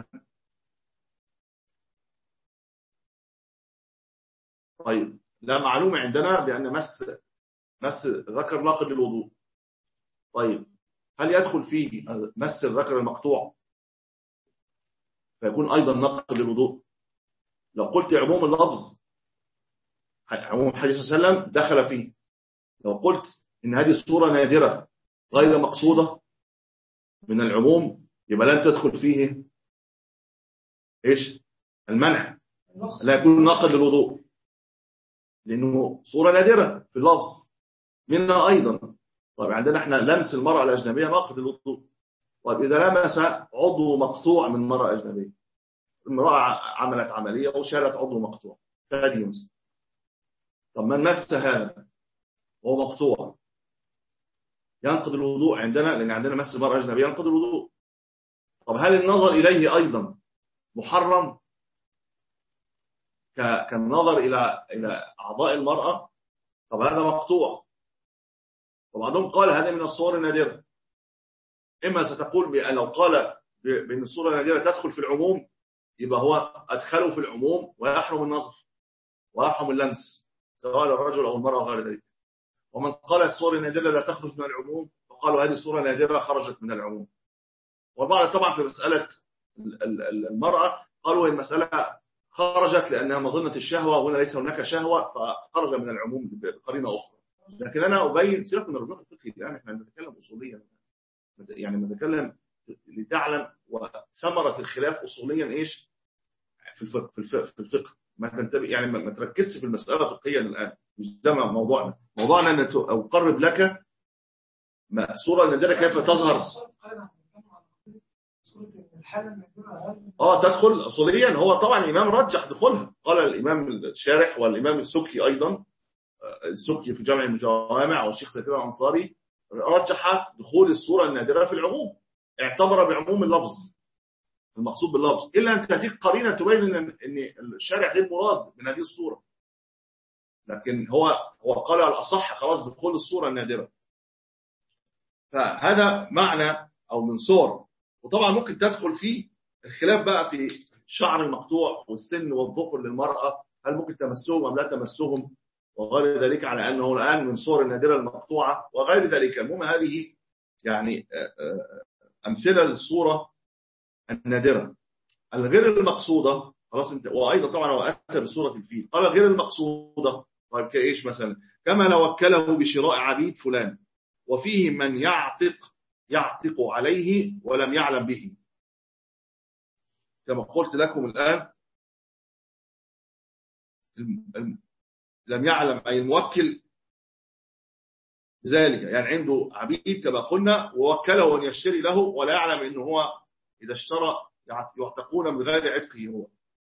طيب لا معلومة عندنا بأن مس مس ذكر ناقض للوضوء، طيب هل يدخل فيه مس الذكر المقطوع فيكون أيضا ناقض للوضوء؟ لو قلت عموم اللفظ عموم الحديث صلى الله عليه وسلم دخل فيه. لو قلت إن هذه الصورة نادرة غير مقصودة من العموم يبقى لن تدخل فيه إيش المنع لا يكون ناقض للوضوء، لأنه صورة نادرة في اللفظ منها أيضا. طيب عندنا احنا لمس المرأة الأجنبية ناقض للوضوء. طيب إذا لمس عضو مقطوع من مرأة أجنبية، المرأة عملت عملية وشالت عضو مقطوع ثدي مثلا، طب من مس هذا وهو مقطوع ينقض الوضوء عندنا، لأن عندنا مس المرأة الأجنبية ينقض الوضوء. طب هل النظر إليه أيضا محرم كالنظر إلى إلى أعضاء المرأة؟ طب هذا مقطوع، وبعضهم قال هذا من الصور النادرة. إما ستقول بأن لو قال بأن الصورة النادرة تدخل في العموم يبقى هو أدخله في العموم ويحرم النظر ويحرم اللمس سواء للرجل أو المرأة وغير ذلك. ومن قال الصور النادرة لا تخرج من العموم فقالوا هذه الصورة النادرة خرجت من العموم. والبعض طبعا في مسألة المرأة قالوا المسألة خرجت لأنها مظنة الشهوة وهنا ليس هناك شهوة فخرج من العموم بقرينة أخرى. لكن أنا أبين سيبك من الرجوع الفقهي الآن، إحنا نتكلم أصوليا، يعني نتكلم لتعلم وثمرة الخلاف أصوليا إيش في الفقه في الفقه, في الفقه. ما تنتبه يعني ما تركزش في المسألة فقهيا الآن، مش ده موضوعنا. موضوعنا أن أقرب لك صورة النادرة كيف تظهر. اه تدخل اصوليا، هو طبعا الامام رجح دخولها، قال الامام الشارح والامام السكي ايضا، السكي في جامع المجامع والشيخ سيد الانصاري رجح دخول الصوره النادره في العموم، اعتبر بعموم اللفظ المقصود باللفظ، الا ان تاتيك قرينه تبين ان الشارع غير مراد من هذه الصوره. لكن هو هو قال الاصح خلاص دخول الصوره النادره. فهذا معنى او من صور. وطبعا ممكن تدخل فيه الخلاف بقى في الشعر المقطوع والسن والظفر للمرأة، هل ممكن تمسهم أم لا تمسهم وغير ذلك، على أنه الآن من صور النادرة المقطوعة وغير ذلك. المهم هذه يعني أمثلة للصورة النادرة. الغير المقصودة خلاص انت، وأيضا طبعا هو أتى بصورة الفيل، قال غير المقصودة طيب كإيش مثلا؟ كما لو وكله بشراء عبيد فلان وفيه من يعتق يعتق عليه ولم يعلم به، كما قلت لكم الآن لم يعلم أي الموكل بذلك، يعني عنده عبيد كما قلنا ووكله أن يشتري له ولا يعلم أنه هو إذا اشترى يعتقون من غير عتقه هو.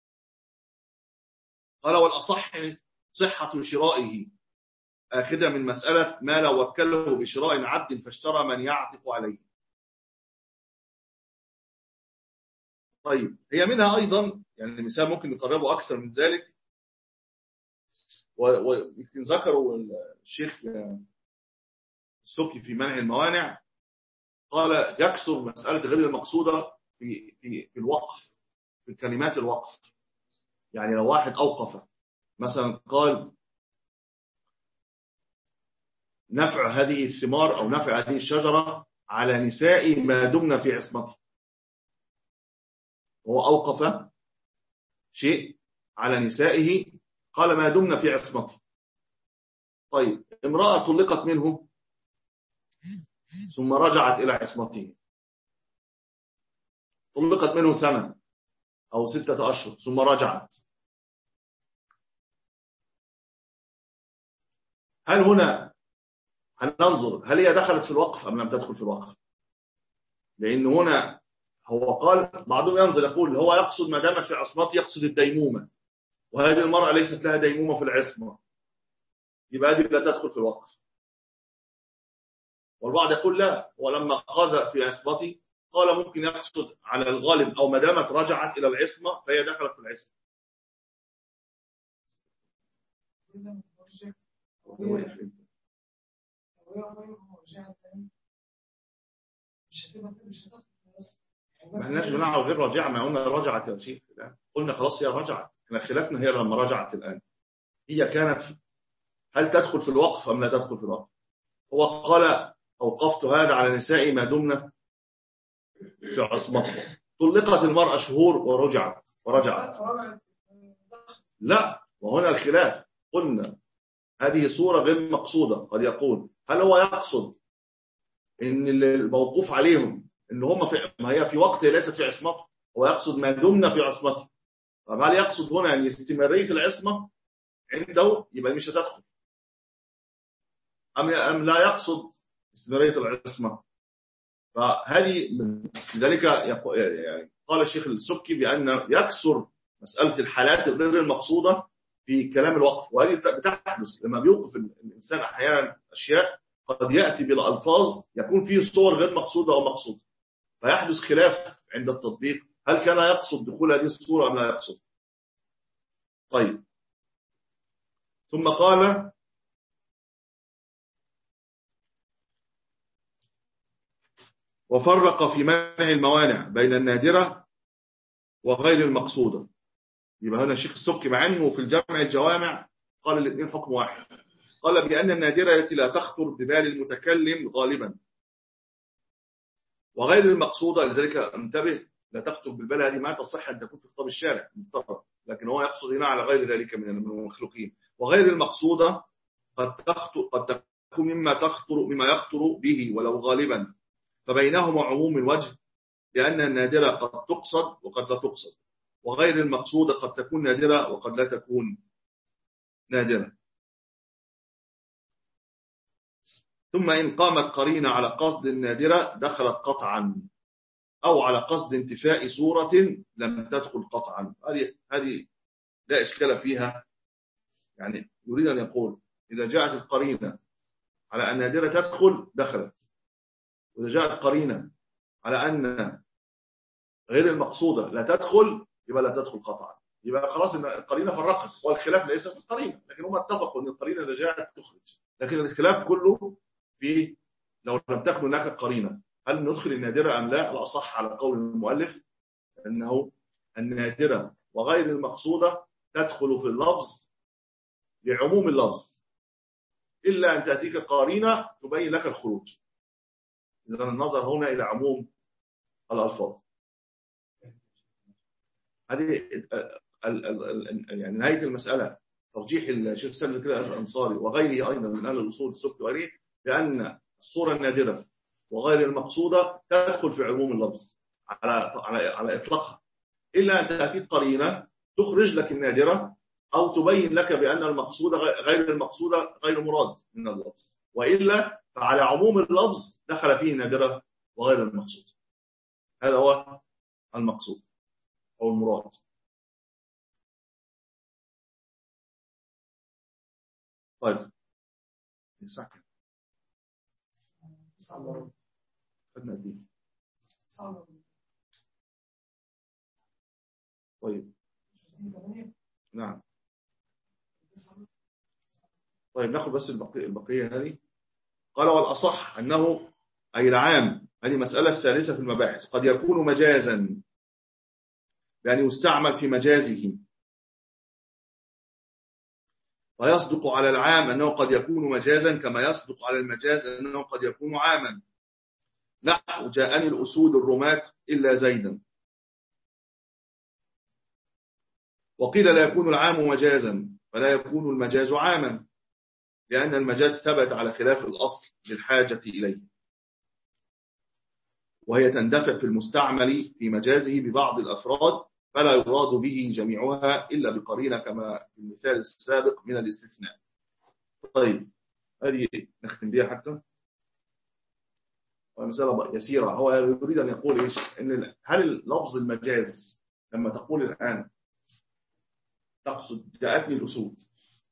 قال والأصح صحة شرائه، آخذة من مسألة ما لو وكله بشراء عبد فاشترى من يعتق عليه. طيب هي منها أيضا يعني المثال ممكن نقربه أكثر من ذلك، ويمكن ذكروا الشيخ السكي في منع الموانع، قال يكثر مسألة غير المقصودة في في في الوقف، في كلمات الوقف. يعني لو واحد أوقف مثلا قال نفع هذه الثمار أو نفع هذه الشجرة على نساء ما دمنا في عصمته، وهو أوقف شيء على نسائه قال ما دمنا في عصمته. طيب امرأة طلقت منه ثم رجعت إلى عصمته، طلقت منه سنة أو ستة أشهر ثم رجعت، هل هنا هننظر هل هي دخلت في الوقف أم لم تدخل في الوقف؟ لأن هنا هو قال بعضهم ينظر يقول هو يقصد ما دامت في عصمته يقصد الديمومة، وهذه المرأة ليست لها ديمومة في العصمة، يبقى هذه لا تدخل في الوقف. والبعض يقول لا، ولما قذف في عصمته قال ممكن يقصد على الغالب أو ما دامت رجعت إلى العصمة فهي دخلت في العصمة. ما احناش بنعرف غير رجع، ما قلنا رجعت يا شيخ الآن، قلنا خلاص هي رجعت، احنا خلافنا هي لما رجعت الآن هي كانت هل تدخل في الوقف أم لا تدخل في الوقف. هو قال أوقفت هذا على نساء ما دمنا في عصمته، طلقت المرأة شهور ورجعت ورجعت لا، وهنا الخلاف. قلنا هذه صورة غير مقصودة، قد يقول هل هو يقصد ان الموقوف عليهم ان هم في ما هي في وقت ليست في عصمته، هو يقصد ما دمنا في عصمته، طب هل يقصد هنا أن استمرارية العصمة عنده يبقى مش هتدخل، أم أم لا يقصد استمرارية العصمة؟ فهذه لذلك يعني قال الشيخ السبكي بأن يكسر مسألة الحالات الغير المقصودة في كلام الوقف، وهذه بتحدث لما بيوقف الإنسان أحيانا أشياء قد يأتي بالألفاظ يكون فيه صور غير مقصودة أو مقصودة، فيحدث خلاف عند التطبيق هل كان يقصد دخول هذه الصورة أم لا يقصد. طيب، ثم قال وفرق في منع الموانع بين النادرة وغير المقصودة. يبقى هنا الشيخ السبكي مع انه في الجامع الجوامع قال الاثنين حكم واحد، قال بأن النادرة التي لا تخطر ببال المتكلم غالبا وغير المقصودة، لذلك انتبه لا تخطر بالبال هذه ما تصح أن تكون في خطاب الشارع مفترض، لكن هو يقصد هنا على غير ذلك من المخلوقين. وغير المقصودة قد تخطر قد تكون مما تخطر مما يخطر به ولو غالبا، فبينهما عموم الوجه لأن النادرة قد تقصد وقد لا تقصد، وغير المقصودة قد تكون نادرة وقد لا تكون نادرة. ثم إن قامت قرينة على قصد النادرة دخلت قطعا، أو على قصد انتفاء صورة لم تدخل قطعا. هذه هذه لا إشكال فيها، يعني يريد أن يقول إذا جاءت القرينة على أن النادرة تدخل دخلت، وإذا جاءت قرينة على أن غير المقصودة لا تدخل يبقى لا تدخل قطعا. يبقى خلاص إن القرينة فرقت، والخلاف ليس في القرينة، لكن هم اتفقوا أن القرينة إذا جاءت تخرج، لكن الخلاف كله في لو لم تكن هناك قرينة هل ندخل النادرة أم لا. الأصح على قول المؤلف أنه النادرة وغير المقصودة تدخل في اللفظ لعموم اللفظ إلا أن تأتيك قرينة تبين لك الخروج. إذا النظر هنا إلى عموم الألفاظ. هذه يعني نهاية المسألة ترجيح الشيخ سلم الأنصاري وغيره أيضا من أهل الأصول السبكي وغيره بأن الصورة النادرة وغير المقصودة تدخل في عموم اللفظ على على على إطلاقها، إلا أن تأتي قرينة تخرج لك النادرة أو تبين لك بأن المقصودة غير المقصودة غير مراد من اللفظ، وإلا فعلى عموم اللفظ دخل فيه النادرة وغير المقصود. هذا هو المقصود أو المراد. طيب صح خدنا دي. طيب نعم. طيب ناخذ بس البقية, البقية هذه. قال والأصح أنه أي العام، هذه مسألة الثالثة في المباحث، قد يكون مجازا يعني يستعمل في مجازه، ويصدق على العام أنه قد يكون مجازا كما يصدق على المجاز أنه قد يكون عاما. نحو جاءني الأسود الرماة إلا زيدا. وقيل لا يكون العام مجازا فلا يكون المجاز عاما، لأن المجاز ثبت على خلاف الأصل للحاجة إليه، وهي تندفع في المستعمل في مجازه ببعض الأفراد فلا يراد به جميعها إلا بقرينة كما في المثال السابق من الاستثناء. طيب هذه نختم بها حتى مسألة يسيرة. هو يريد أن يقول إيش؟ إن هل لفظ المجاز لما تقول الآن تقصد جاءتني الأسود،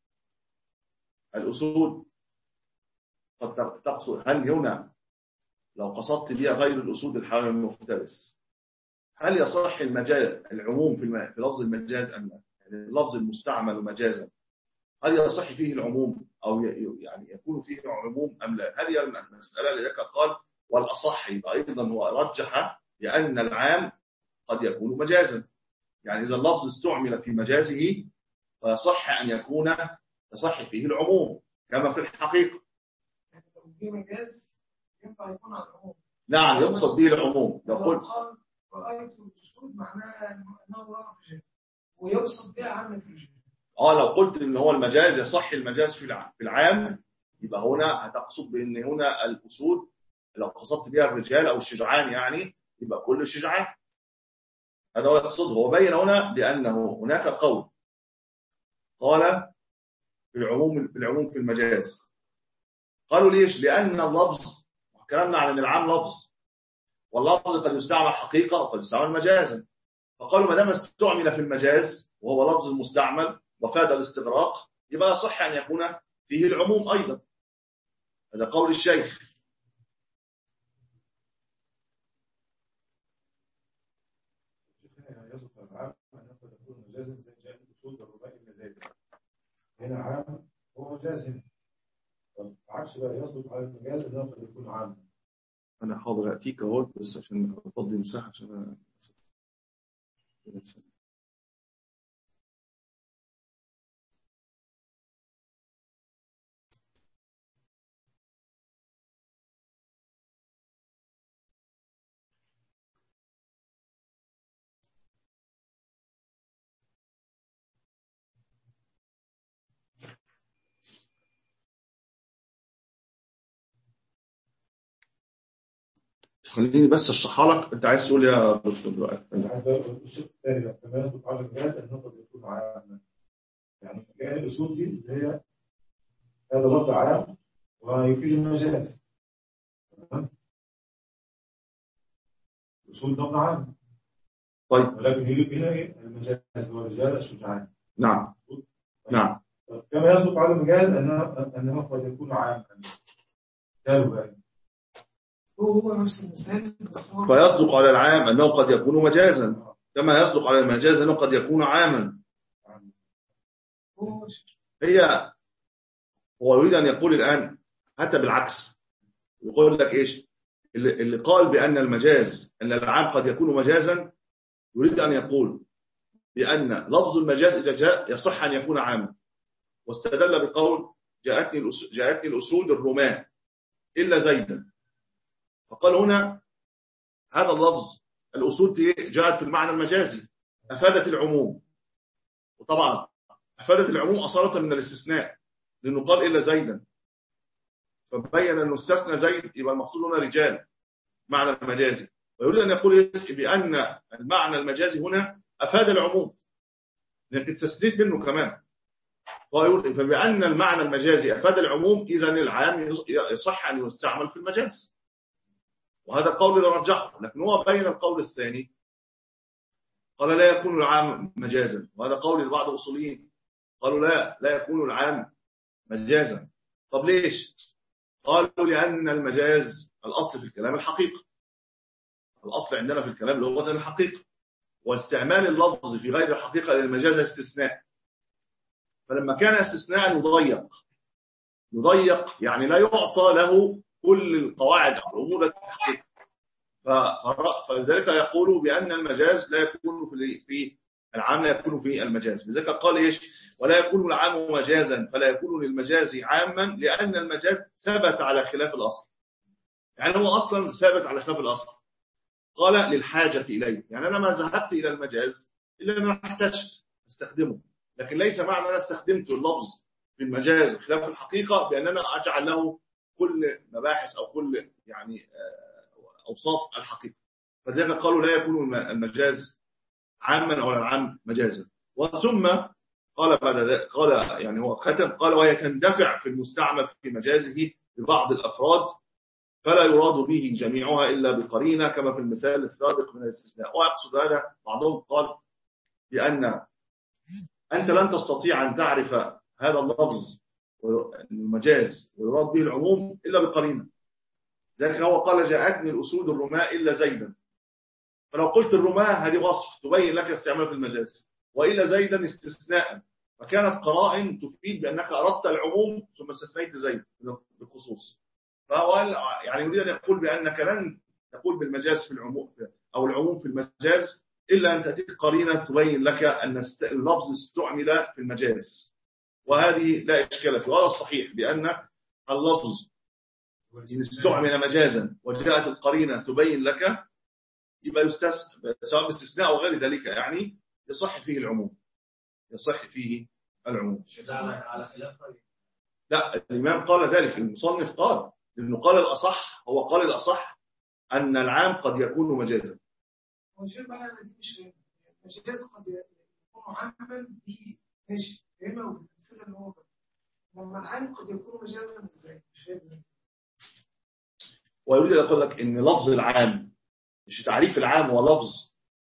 الأسود قد تقصد هل هنا لو قصدت بها غير الأسود الحيوان المفترس هل يصح المجاز العموم في, الم... في لفظ المجاز أم لا؟ يعني اللفظ المستعمل مجازا هل يصح فيه العموم أو ي... يعني يكون فيه عموم أم لا؟ هذه المسألة لذلك قال والأصح أيضا هو رجح لأن العام قد يكون مجازا، يعني إذا اللفظ استعمل في مجازه فصح أن يكون يصح فيه العموم كما في الحقيقة. في مجاز ينفع يكون على العموم. نعم يقصد به العموم. يقول رأيت الأسود معناها أنه رأى الرجال ويقصد بها عامة في الرجال. آه لو قلت إن هو المجاز يصح المجاز في العام يبقى هنا هتقصد بأن هنا الأسود لو قصدت بها الرجال أو الشجعان يعني يبقى كل الشجعان. هذا هو يقصده. هو بين هنا بأنه هناك قول قال بالعموم بالعموم في المجاز. قالوا ليش؟ لأن اللفظ، كلامنا عن العام لفظ، واللفظ قد يستعمل حقيقة وقد يستعمل مجازا. فقالوا ما دام استعمل في المجاز وهو لفظ المستعمل وفاد الاستغراق، يبقى صح أن يكون فيه العموم أيضا. هذا قول الشيخ. هنا عام هو مجاز، عكس بقى يصدق على المجاز انه قد يكون عام. انا حاضر اتيك اهو بس عشان افضي مساحه عشان أنا... خليني بس اشرحها لك. انت عايز تقول يا دكتور دلوقتي؟ انا عايز اقول الشق الثاني لما يصدق على المجاز انه قد يكون عام. يعني كان الاصول دي اللي هي هذا لفظ عام ويفيد المجاز. تمام؟ الاصول لفظ عام. طيب. ولكن يجب هنا ايه؟ المجاز هو الرجال الشجعان. نعم. طيب. نعم. كما يصدق على المجاز انه انه قد يكون عاما. قالوا بقى هو نفس المثال بس هو فيصدق على العام أنه قد يكون مجازا كما يصدق على المجاز أنه قد يكون عاما. هي هو يريد أن يقول الآن حتى بالعكس، يقول لك إيش اللي, اللي قال بأن المجاز أن العام قد يكون مجازا، يريد أن يقول بأن لفظ المجاز إذا جاء يصح أن يكون عاما، واستدل بقول جاءتني الأسود, جاءتني الأسود الرماة إلا زيدا. فقال هنا هذا اللفظ الأسود جاءت في المعنى المجازي أفادت العموم، وطبعا أفادت العموم أصالة من الاستثناء لأنه قال إلا زيدا، فبين أنه استثنى زيد، يبقى المقصود هنا رجال معنى المجازي. ويريد أن يقول بأن المعنى المجازي هنا أفاد العموم لأنك استثنيت منه كمان، فبأن المعنى المجازي أفاد العموم إذن العام يصح أن يستعمل في المجاز، وهذا القول اللي رجحه. لكن هو بين القول الثاني قال لا يكون العام مجازا، وهذا قول لبعض الأصوليين قالوا لا لا يكون العام مجازا. طب ليش؟ قالوا لأن المجاز الأصل في الكلام الحقيقة، الأصل عندنا في الكلام لغة الحقيقة، واستعمال اللفظ في غير الحقيقة للمجاز استثناء، فلما كان استثناء يضيق يضيق يعني لا يعطى له كل القواعد أو الأمور التي في الحقيقة، فلذلك يقولوا بأن المجاز لا يكون في العام لا يكون في المجاز. لذلك قال إيش ولا يكون العام مجازا فلا يكون للمجاز عاما لأن المجاز ثبت على خلاف الأصل. يعني هو أصلا ثابت على خلاف الأصل، قال للحاجة إليه، يعني أنا ما ذهبت إلى المجاز إلا أن أنا احتجت استخدمه، لكن ليس معنى أنا استخدمت اللفظ في المجاز خلاف الحقيقة بأن أنا أجعل له كل مباحث أو كل يعني أوصاف الحقيقة. فلذلك قالوا لا يكون المجاز عاما ولا العام مجازا. وثم قال بعد ذلك قال يعني هو ختم قال وهي تندفع في المستعمل في مجازه ببعض الأفراد فلا يراد به جميعها إلا بقرينة كما في المثال السابق من الاستثناء. ويقصد هذا بعضهم قال بأن أنت لن تستطيع أن تعرف هذا اللفظ المجاز ويراد به العموم إلا بقرينة. ذلك هو قال جاءتني الأسود الرماة إلا زيدا، فلو قلت الرماة هذه وصف تبين لك استعمال في المجاز، وإلا زيدا استثناء، فكانت قرائن تفيد بأنك أردت العموم ثم استثنيت زيد بالخصوص. فهو يعني يريد أن يقول بأنك لن تقول بالمجاز في العموم أو العموم في المجاز إلا أن تأتيك قرينة تبين لك أن اللفظ استعمل في المجاز، وهذه لا إشكال فيه. وهذا الصحيح بأن اللفظ إن استعمل مجازا وجاءت القرينة تبين لك يبقى يستثنى سواء باستثناء أو غير ذلك، يعني يصح فيه العموم يصح فيه العموم. لا الإمام قال ذلك، المصنف قال لأنه قال الأصح، هو قال الأصح أن العام قد يكون مجازا. المجاز قد يكون عاما دي ماشي فهمها وبالأمثلة إن هو بقى. لما العام قد يكون مجازا إزاي؟ مش فاهم. ويريد أن يقول لك إن لفظ العام مش تعريف العام هو لفظ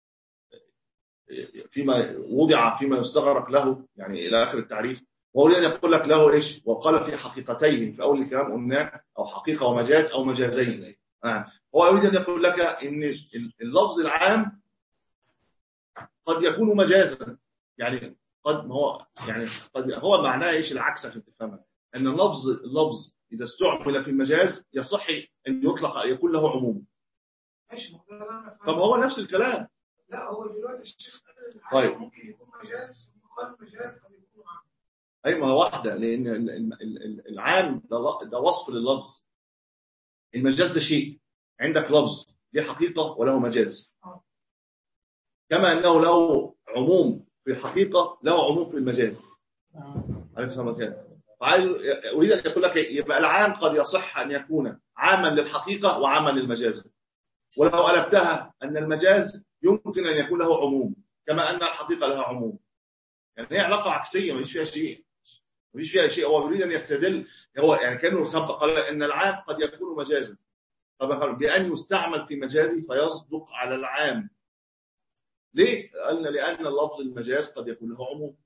فيما وضع فيما يستغرق له يعني إلى آخر التعريف. ويريد أن يقول لك له إيش؟ وقال في حقيقتين في أول الكلام قلنا أو حقيقة ومجاز أو مجازين. آه. هو يريد أن يقول لك إن اللفظ العام قد يكون مجازا يعني قد هو يعني قد هو معناه إيش العكس عشان تفهمها أن اللفظ اللفظ إذا استعمل في المجاز يصح أن يطلق يكون له عموم. طب هو نفس الكلام. لا هو دلوقتي الشيخ قال طيب ممكن يكون مجاز وقال مجاز قد يكون عام. أي ما هو واحدة لأن العام ده, ده وصف لللفظ. المجاز ده شيء عندك لفظ له حقيقة وله مجاز كما أنه له عموم في الحقيقة له عموم في المجاز. عارف مكان أريد أن يقول لك يبقى العام قد يصح أن يكون عاما للحقيقة وعاما للمجاز. ولو قلبتها أن المجاز يمكن أن يكون له عموم كما أن الحقيقة لها عموم. يعني هي علاقة عكسية ما فيش فيها شيء ما فيش فيها شيء. هو يريد أن يستدل هو يعني كأنه سبق قال أن العام قد يكون مجازا طبعا بأن يستعمل في مجازي فيصدق على العام. ليه؟ قالنا لأن اللفظ المجاز قد يكون له عموم.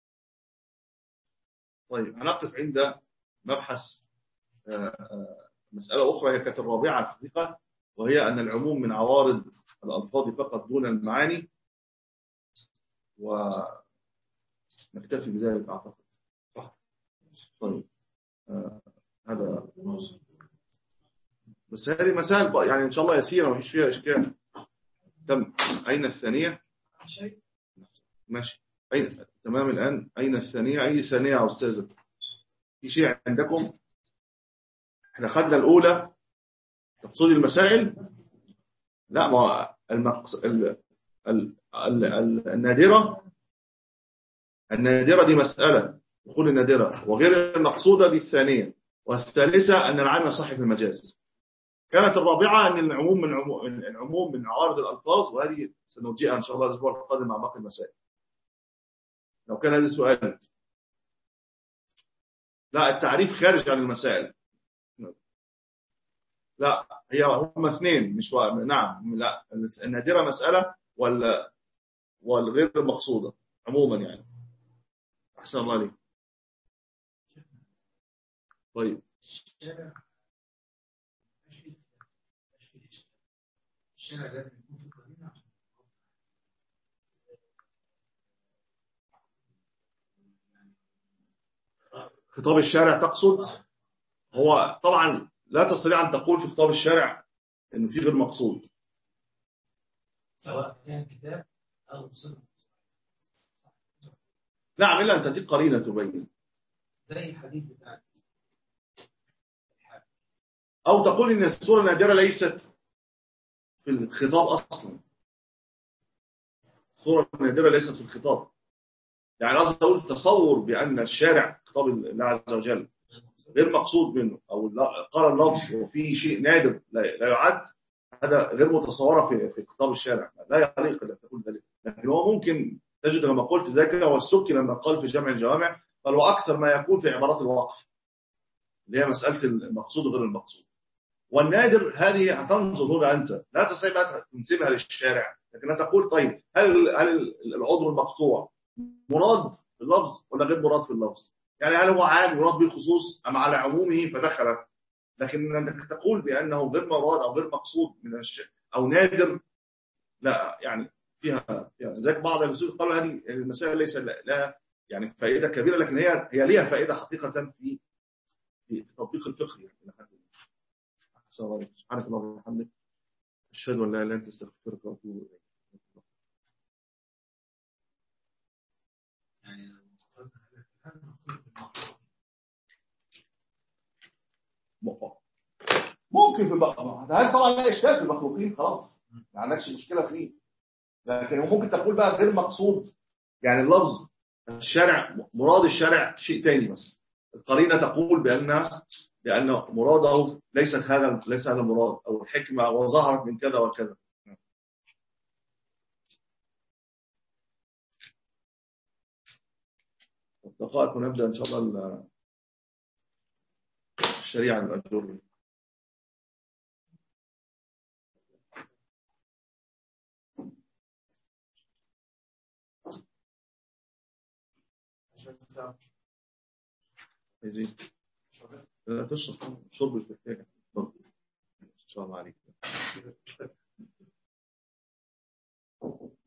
طيب هنقف عند مبحث مسألة أخرى هي كانت الرابعة الحقيقة وهي أن العموم من عوارض الألفاظ فقط دون المعاني ونكتفي بذلك أعتقد. طيب آه هذا بس هذه مسائل يعني إن شاء الله يسيرة ما فيش فيها إشكال. تم. أين الثانية؟ ماشي. أين تمام الآن أين الثانية؟ أي ثانية يا أستاذة؟ في شيء عندكم؟ إحنا خدنا الأولى تقصد المسائل. لا ما المقص... ال... ال... ال... ال... النادرة النادرة دي مسألة يقول النادرة وغير المقصودة بالثانية والثالثة أن العام صح في المجاز. كانت الرابعة أن العموم من عموم العموم من عوارض الألفاظ وهذه سنرجئها إن شاء الله الأسبوع القادم مع باقي المسائل. لو كان هذا السؤال لا التعريف خارج عن المسائل. لا هي هم اثنين مش و... نعم لا النادرة مسألة ولا والغير المقصودة عموما يعني. أحسن الله عليك. طيب الشارع لازم يكون في قرينة عشان خطاب الشارع تقصد. هو طبعا لا تستطيع أن تقول في خطاب الشارع إنه في غير مقصود سواء كان كتاب أو صنف. نعم إلا أن تأتي قرينة تبين زي الحديث بتاعك أو تقول إن الصورة النادرة ليست في الخطاب أصلا. الصورة النادرة ليست في الخطاب يعني قصدي أقول تصور بأن الشارع خطاب الله عز وجل غير مقصود منه أو قال اللفظ وفيه شيء نادر لا يعد هذا غير متصورة في في خطاب الشارع لا يليق أن تقول ذلك. لكن هو ممكن تجد كما قلت ذلك والسكي لما قال في جمع الجوامع قال وأكثر ما يكون في عبارات الوقف اللي هي مسألة المقصود غير المقصود. والنادر هذه هتنظر هنا أنت لا تستطيع تنسبها للشارع لكن تقول طيب هل هل العضو المقطوع مراد في اللفظ ولا غير مراد في اللفظ؟ يعني هل هو عام يراد به الخصوص أم على عمومه فدخل؟ لكن أنك تقول بأنه غير مراد أو غير مقصود من الشيء أو نادر لا يعني فيها يعني ذلك بعض المسؤولين قالوا هذه المسائل ليس لها يعني فائدة كبيرة لكن هي هي ليها فائدة حقيقة في في تطبيق الفقه يعني. سبحانك اللهم وبحمدك أشهد أن لا إله إلا أنت أستغفرك وأتوب إليك. يعني ممكن في البقرة هل طبعا لا إشكال في المخلوقين خلاص ما عندكش مشكلة فيه لكن ممكن تقول بقى غير مقصود يعني اللفظ الشارع مراد الشارع شيء تاني بس القرينة تقول بأن لأن مراده ليست هذا ليس هذا المراد أو الحكمة وظهرت من كذا وكذا. دقائق ونبدأ إن شاء الله الشريعة الأجوري. يزيد لا تشرب، شرب مش محتاج. إن شاء الله عليك.